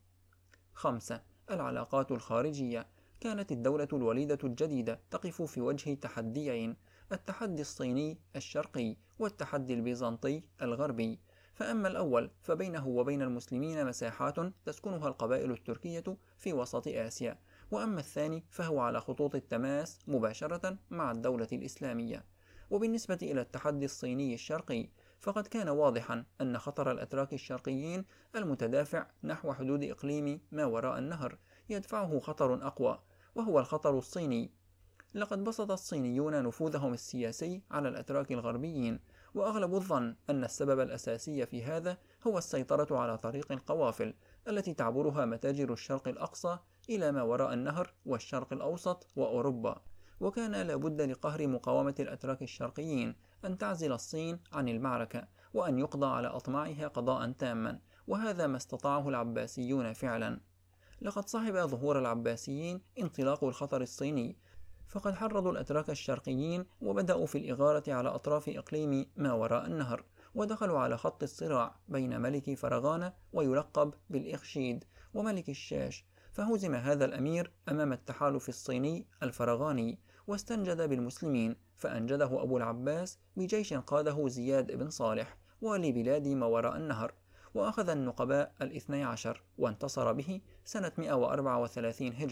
5. العلاقات الخارجية. كانت الدولة الوليدة الجديدة تقف في وجه تحديين: التحدي الصيني الشرقي والتحدي البيزنطي الغربي. فأما الأول فبينه وبين المسلمين مساحات تسكنها القبائل التركية في وسط آسيا، وأما الثاني فهو على خطوط التماس مباشرة مع الدولة الإسلامية. وبالنسبة إلى التحدي الصيني الشرقي فقد كان واضحا أن خطر الأتراك الشرقيين المتدافع نحو حدود إقليم ما وراء النهر يدفعه خطر أقوى، وهو الخطر الصيني. لقد بسط الصينيون نفوذهم السياسي على الأتراك الغربيين، وأغلب الظن أن السبب الأساسي في هذا هو السيطرة على طريق القوافل التي تعبرها متاجر الشرق الأقصى إلى ما وراء النهر والشرق الأوسط وأوروبا، وكان لابد لقهر مقاومة الأتراك الشرقيين أن تعزل الصين عن المعركة وأن يقضى على أطماعها قضاء تاما، وهذا ما استطاعه العباسيون فعلا. لقد صاحب ظهور العباسيين انطلاق الخطر الصيني، فقد حرضوا الأتراك الشرقيين وبدأوا في الإغارة على أطراف إقليم ما وراء النهر، ودخلوا على خط الصراع بين ملك فرغانة ويلقب بالإخشيد وملك الشاش، فهزم هذا الأمير أمام التحالف الصيني الفرغاني واستنجد بالمسلمين، فأنجده أبو العباس بجيش قاده زياد بن صالح والي بلاد ما وراء النهر، وأخذ النقباء 12 وانتصر به سنة 134 هجري،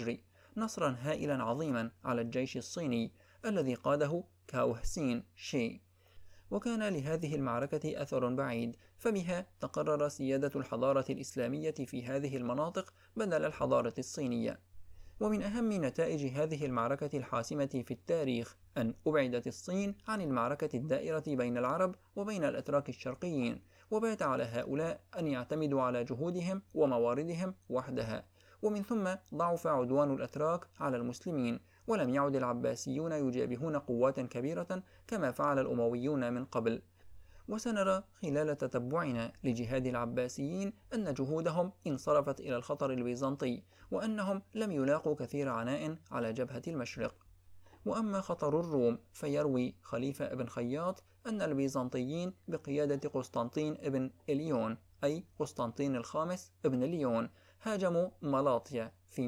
نصرا هائلا عظيما على الجيش الصيني الذي قاده كاو حسين شي. وكان لهذه المعركة أثر بعيد، فبها تقرر سيادة الحضارة الإسلامية في هذه المناطق بدل الحضارة الصينية. ومن أهم نتائج هذه المعركة الحاسمة في التاريخ أن أبعدت الصين عن المعركة الدائرة بين العرب وبين الأتراك الشرقيين، وبات على هؤلاء أن يعتمدوا على جهودهم ومواردهم وحدها. ومن ثم ضعف عدوان الأتراك على المسلمين، ولم يعد العباسيون يجابهون قوات كبيرة كما فعل الأمويون من قبل. وسنرى خلال تتبعنا لجهاد العباسيين أن جهودهم انصرفت إلى الخطر البيزنطي، وأنهم لم يلاقوا كثير عناء على جبهة المشرق. وأما خطر الروم فيروي خليفة ابن خياط أن البيزنطيين بقيادة قسطنطين ابن إليون، أي قسطنطين الخامس ابن ليون، هاجموا ملاطيا في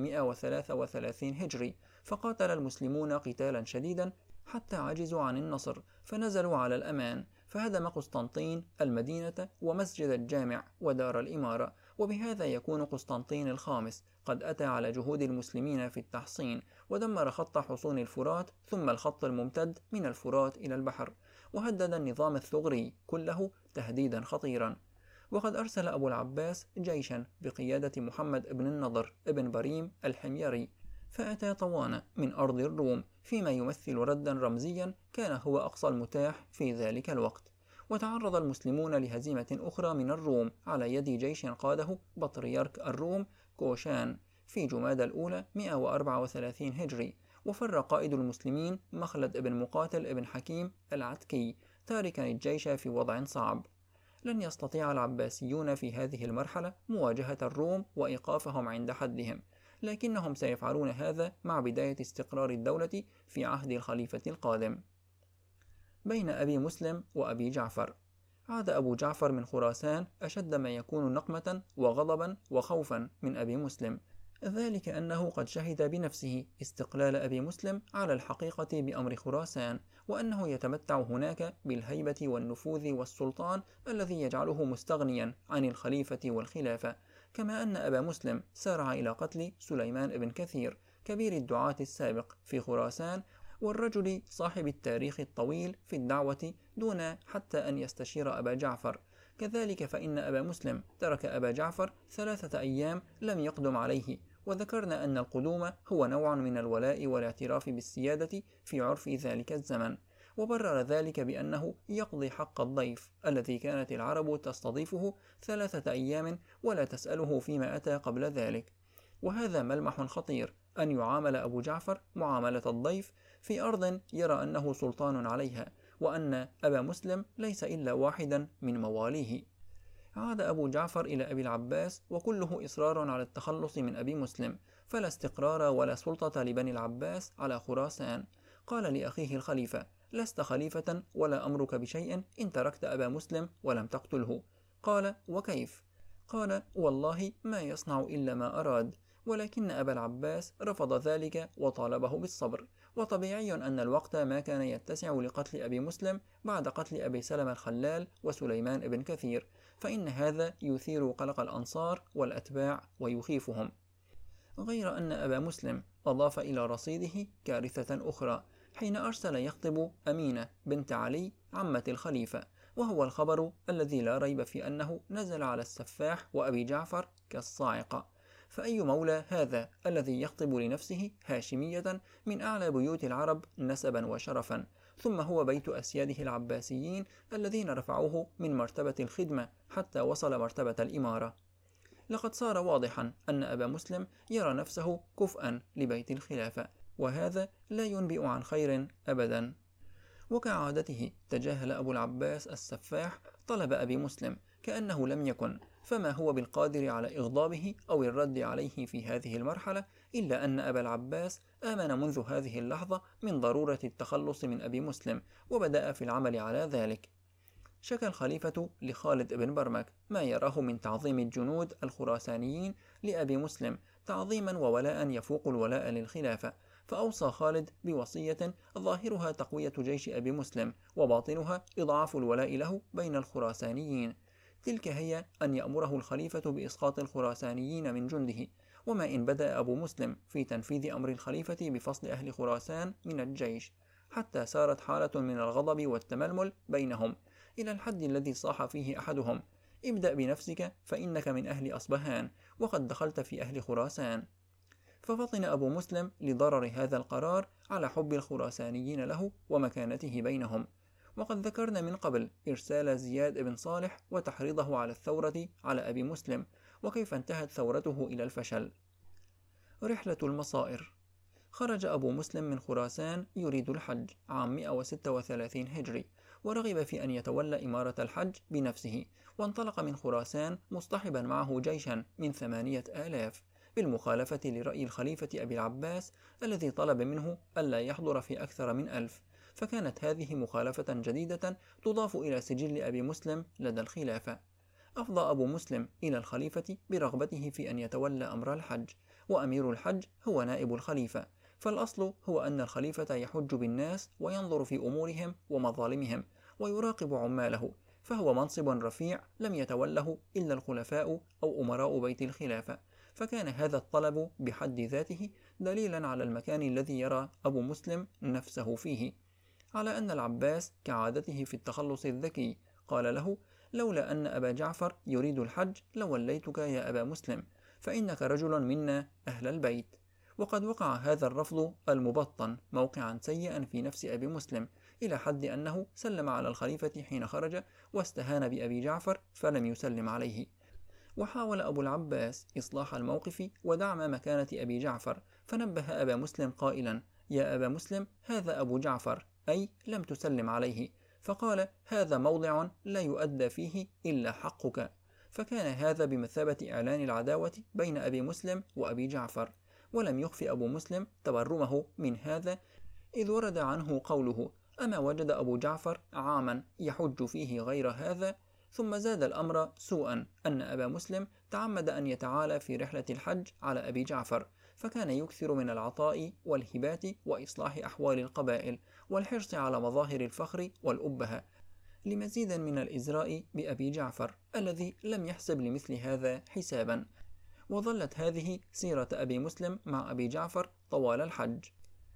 133 هجري، فقاتل المسلمون قتالا شديدا حتى عجزوا عن النصر، فنزلوا على الأمان، فهدم قسطنطين المدينة ومسجد الجامع ودار الإمارة. وبهذا يكون قسطنطين الخامس قد أتى على جهود المسلمين في التحصين، ودمر خط حصون الفرات ثم الخط الممتد من الفرات إلى البحر، وهدد النظام الثغري كله تهديدا خطيرا. وقد أرسل أبو العباس جيشا بقيادة محمد بن النضر بن بريم الحميري، فأتى طوان من أرض الروم، فيما يمثل ردا رمزيا كان هو أقصى المتاح في ذلك الوقت. وتعرض المسلمون لهزيمة أخرى من الروم على يد جيش قاده بطريرك الروم كوشان في جماد الأولى 134 هجري، وفر قائد المسلمين مخلد بن مقاتل بن حكيم العتكي، تاركا الجيش في وضع صعب. لن يستطيع العباسيون في هذه المرحلة مواجهة الروم وإيقافهم عند حدهم، لكنهم سيفعلون هذا مع بداية استقرار الدولة في عهد الخليفة القادم. بين أبي مسلم وأبي جعفر. عاد أبو جعفر من خراسان أشد ما يكون نقمة وغضبا وخوفا من أبي مسلم، ذلك أنه قد شهد بنفسه استقلال أبي مسلم على الحقيقة بأمر خراسان، وأنه يتمتع هناك بالهيبة والنفوذ والسلطان الذي يجعله مستغنيا عن الخليفة والخلافة. كما أن أبا مسلم سارع إلى قتل سليمان بن كثير كبير الدعاة السابق في خراسان، والرجل صاحب التاريخ الطويل في الدعوة، دون حتى أن يستشير أبا جعفر. كذلك فإن أبا مسلم ترك أبا جعفر 3 أيام لم يقدم عليه، وذكرنا أن القدوم هو نوع من الولاء والاعتراف بالسيادة في عرف ذلك الزمن، وبرر ذلك بأنه يقضي حق الضيف الذي كانت العرب تستضيفه 3 أيام ولا تسأله فيما أتى قبل ذلك. وهذا ملمح خطير، أن يعامل أبو جعفر معاملة الضيف في أرض يرى أنه سلطان عليها، وأن أبا مسلم ليس إلا واحدا من مواليه. عاد أبو جعفر إلى أبي العباس وكله إصرار على التخلص من أبي مسلم، فلا استقرار ولا سلطة لبني العباس على خراسان. قال لأخيه الخليفة: لست خليفة ولا أمرك بشيء إن تركت أبا مسلم ولم تقتله. قال: وكيف؟ قال: والله ما يصنع إلا ما أراد. ولكن أبا العباس رفض ذلك وطالبه بالصبر، وطبيعي أن الوقت ما كان يتسع لقتل أبي مسلم بعد قتل أبي سلمة الخلال وسليمان بن كثير، فإن هذا يثير قلق الأنصار والأتباع ويخيفهم. غير أن أبا مسلم أضاف إلى رصيده كارثة أخرى، حين أرسل يخطب أمينة بنت علي عمة الخليفة، وهو الخبر الذي لا ريب في أنه نزل على السفاح وأبي جعفر كالصاعقة. فأي مولى هذا الذي يخطب لنفسه هاشمية من أعلى بيوت العرب نسبا وشرفا، ثم هو بيت أسياده العباسيين الذين رفعوه من مرتبة الخدمة حتى وصل مرتبة الإمارة. لقد صار واضحا أن أبا مسلم يرى نفسه كفءا لبيت الخلافة، وهذا لا ينبئ عن خير أبدا. وكعادته تجاهل أبو العباس السفاح طلب أبي مسلم كأنه لم يكن، فما هو بالقادر على إغضابه أو الرد عليه في هذه المرحلة، إلا أن أبا العباس آمن منذ هذه اللحظة من ضرورة التخلص من أبي مسلم، وبدأ في العمل على ذلك. شكى الخليفة لخالد بن برمك ما يراه من تعظيم الجنود الخراسانيين لأبي مسلم تعظيما وولاء يفوق الولاء للخلافة، فأوصى خالد بوصية ظاهرها تقوية جيش أبي مسلم وباطنها إضعاف الولاء له بين الخراسانيين. تلك هي أن يأمره الخليفة بإسقاط الخراسانيين من جنده، وما إن بدأ أبو مسلم في تنفيذ أمر الخليفة بفصل أهل خراسان من الجيش، حتى سارت حالة من الغضب والتململ بينهم، إلى الحد الذي صاح فيه أحدهم: ابدأ بنفسك فإنك من أهل أصبهان، وقد دخلت في أهل خراسان. ففطن أبو مسلم لضرر هذا القرار على حب الخراسانيين له ومكانته بينهم. وقد ذكرنا من قبل إرسال زياد بن صالح وتحريضه على الثورة على أبي مسلم، وكيف انتهت ثورته إلى الفشل. رحلة المصائر. خرج أبو مسلم من خراسان يريد الحج عام 136 هجري، ورغب في أن يتولى إمارة الحج بنفسه، وانطلق من خراسان مصطحبا معه جيشا من 8000، بالمخالفة لرأي الخليفة أبي العباس الذي طلب منه ألا يحضر في أكثر من 1000، فكانت هذه مخالفة جديدة تضاف إلى سجل أبي مسلم لدى الخلافة. أفضى أبو مسلم إلى الخليفة برغبته في أن يتولى أمر الحج، وأمير الحج هو نائب الخليفة، فالأصل هو أن الخليفة يحج بالناس وينظر في أمورهم ومظالمهم ويراقب عماله، فهو منصب رفيع لم يتوله إلا الخلفاء أو أمراء بيت الخلافة. فكان هذا الطلب بحد ذاته دليلا على المكان الذي يرى أبو مسلم نفسه فيه، على أن العباس كعادته في التخلص الذكي قال له: لولا أن أبا جعفر يريد الحج لوليتك يا أبا مسلم، فإنك رجل منا أهل البيت. وقد وقع هذا الرفض المبطن موقعا سيئا في نفس أبي مسلم، إلى حد أنه سلم على الخليفة حين خرج، واستهان بأبي جعفر فلم يسلم عليه. وحاول أبو العباس إصلاح الموقف ودعم مكانة أبي جعفر، فنبه أبا مسلم قائلا: يا أبا مسلم، هذا أبو جعفر، أي لم تسلم عليه. فقال: هذا موضع لا يؤدى فيه إلا حقك. فكان هذا بمثابة إعلان العداوة بين أبي مسلم وأبي جعفر. ولم يخف أبو مسلم تبرمه من هذا، إذ ورد عنه قوله: أما وجد أبو جعفر عاما يحج فيه غير هذا. ثم زاد الأمر سوءا أن أبا مسلم تعمد أن يتعالى في رحلة الحج على أبي جعفر، فكان يكثر من العطاء والهبات وإصلاح أحوال القبائل والحرص على مظاهر الفخر والأبهة، لمزيد من الإزراء بأبي جعفر الذي لم يحسب لمثل هذا حسابا. وظلت هذه سيرة أبي مسلم مع أبي جعفر طوال الحج.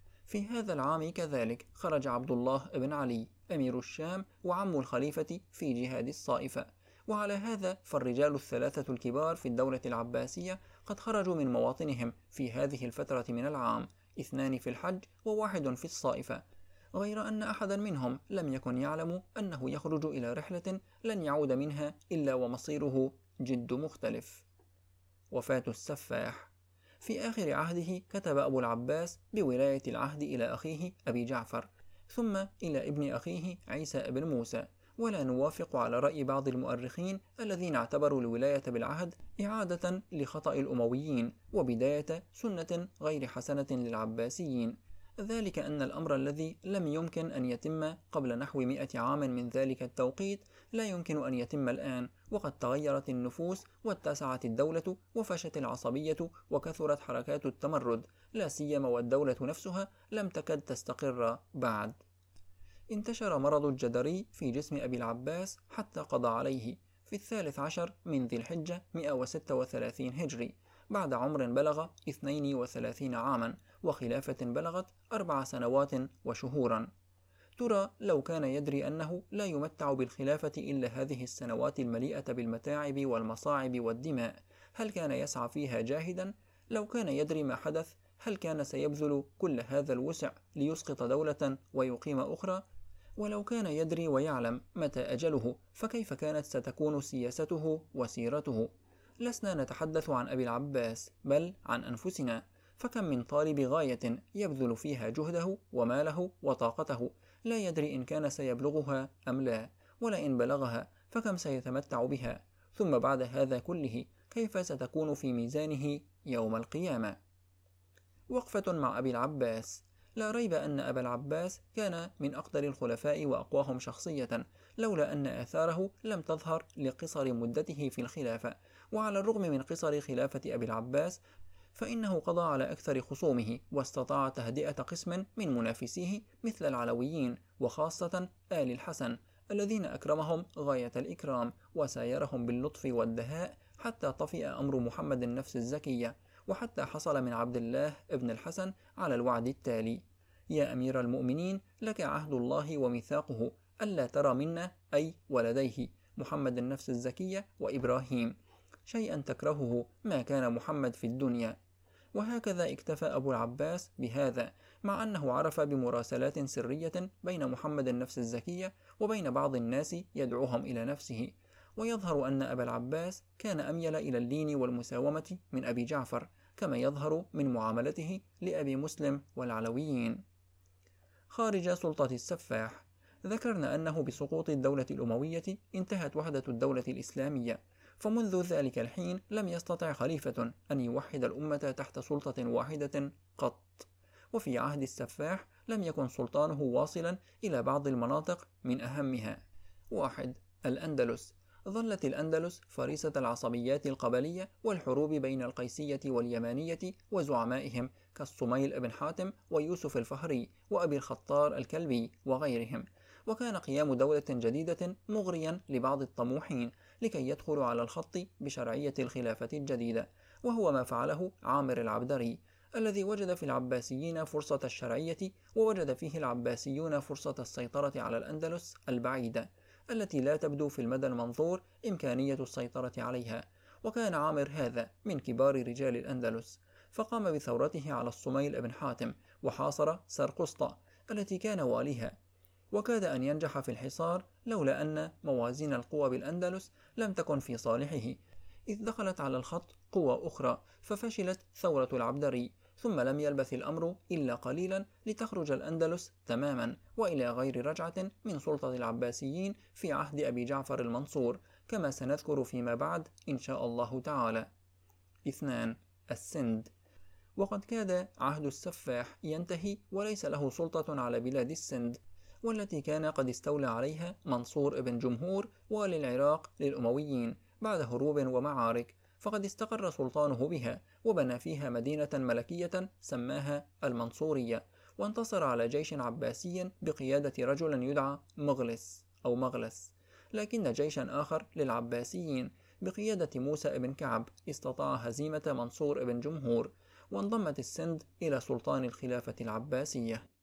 في هذا العام كذلك خرج عبد الله بن علي أمير الشام وعم الخليفة في جهاد الصائفة. وعلى هذا فالرجال الثلاثة الكبار في الدولة العباسية قد خرجوا من مواطنهم في هذه الفترة من العام، 2 في الحج و1 في الصائفة، غير أن أحدا منهم لم يكن يعلم أنه يخرج إلى رحلة لن يعود منها إلا ومصيره جد مختلف. وفاة السفاح. في آخر عهده كتب أبو العباس بولاية العهد إلى أخيه أبي جعفر، ثم إلى ابن أخيه عيسى بن موسى. ولا نوافق على رأي بعض المؤرخين الذين اعتبروا الولاية بالعهد إعادة لخطأ الأمويين وبداية سنة غير حسنة للعباسيين، ذلك أن الأمر الذي لم يمكن أن يتم قبل نحو 100 عام من ذلك التوقيت لا يمكن أن يتم الآن، وقد تغيرت النفوس واتسعت الدولة وفشت العصبية وكثرت حركات التمرد، لا سيما والدولة نفسها لم تكد تستقر بعد. انتشر مرض الجدري في جسم أبي العباس حتى قضى عليه في 13 من ذي الحجة 136 هجري، بعد عمر بلغ 32 عاما وخلافة بلغت 4 سنوات وشهورا. ترى لو كان يدري أنه لا يمتع بالخلافة إلا هذه السنوات المليئة بالمتاعب والمصاعب والدماء، هل كان يسعى فيها جاهدا؟ لو كان يدري ما حدث، هل كان سيبذل كل هذا الوسع ليسقط دولة ويقيم أخرى؟ ولو كان يدري ويعلم متى أجله، فكيف كانت ستكون سياسته وسيرته؟ لسنا نتحدث عن أبي العباس، بل عن أنفسنا، فكم من طالب غاية يبذل فيها جهده وماله وطاقته لا يدري إن كان سيبلغها أم لا، ولئن بلغها فكم سيتمتع بها، ثم بعد هذا كله كيف ستكون في ميزانه يوم القيامة؟ وقفة مع أبي العباس. لا ريب أن أبا العباس كان من أقدر الخلفاء وأقواهم شخصية، لولا أن آثاره لم تظهر لقصر مدته في الخلافة. وعلى الرغم من قصر خلافة أبي العباس فإنه قضى على أكثر خصومه، واستطاع تهدئة قسم من منافسيه مثل العلويين، وخاصة آل الحسن الذين أكرمهم غاية الإكرام وسايرهم باللطف والدهاء، حتى طفئ أمر محمد النفس الزكية، وحتى حصل من عبد الله ابن الحسن على الوعد التالي: يا أمير المؤمنين، لك عهد الله وميثاقه ألا ترى منا، أي ولديه محمد النفس الزكية وإبراهيم، شيئا تكرهه ما كان محمد في الدنيا. وهكذا اكتفى أبو العباس بهذا، مع أنه عرف بمراسلات سرية بين محمد النفس الزكية وبين بعض الناس يدعوهم إلى نفسه. ويظهر أن أبا العباس كان أميل إلى اللين والمساومة من أبي جعفر، كما يظهر من معاملته لأبي مسلم والعلويين. خارج سلطة السفاح، ذكرنا أنه بسقوط الدولة الأموية انتهت وحدة الدولة الإسلامية، فمنذ ذلك الحين لم يستطع خليفة أن يوحد الأمة تحت سلطة واحدة قط. وفي عهد السفاح لم يكن سلطانه واصلا إلى بعض المناطق، من أهمها: 1. الأندلس. ظلت الأندلس فريسة العصبيات القبلية والحروب بين القيسية واليمانية وزعمائهم كالصميل بن حاتم ويوسف الفهري وأبي الخطار الكلبي وغيرهم. وكان قيام دولة جديدة مغريا لبعض الطموحين لكي يدخلوا على الخط بشرعية الخلافة الجديدة، وهو ما فعله عامر العبدري، الذي وجد في العباسيين فرصة الشرعية، ووجد فيه العباسيون فرصة السيطرة على الأندلس البعيدة التي لا تبدو في المدى المنظور إمكانية السيطرة عليها. وكان عامر هذا من كبار رجال الأندلس، فقام بثورته على الصميل بن حاتم وحاصر سرقسطة التي كان واليها، وكاد أن ينجح في الحصار لولا أن موازين القوى بالأندلس لم تكن في صالحه، إذ دخلت على الخط قوى أخرى ففشلت ثورة العبدري. ثم لم يلبث الأمر إلا قليلا لتخرج الأندلس تماما وإلى غير رجعة من سلطة العباسيين في عهد أبي جعفر المنصور، كما سنذكر فيما بعد إن شاء الله تعالى. 2. السند. وقد كاد عهد السفاح ينتهي وليس له سلطة على بلاد السند، والتي كان قد استولى عليها منصور بن جمهور والي العراق للأمويين بعد هروب ومعارك، فقد استقر سلطانه بها وبنى فيها مدينة ملكية سماها المنصورية، وانتصر على جيش عباسي بقيادة رجل يدعى مغلس أو مغلس. لكن جيشا آخر للعباسيين بقيادة موسى بن كعب استطاع هزيمة منصور بن جمهور، وانضمت السند إلى سلطان الخلافة العباسية.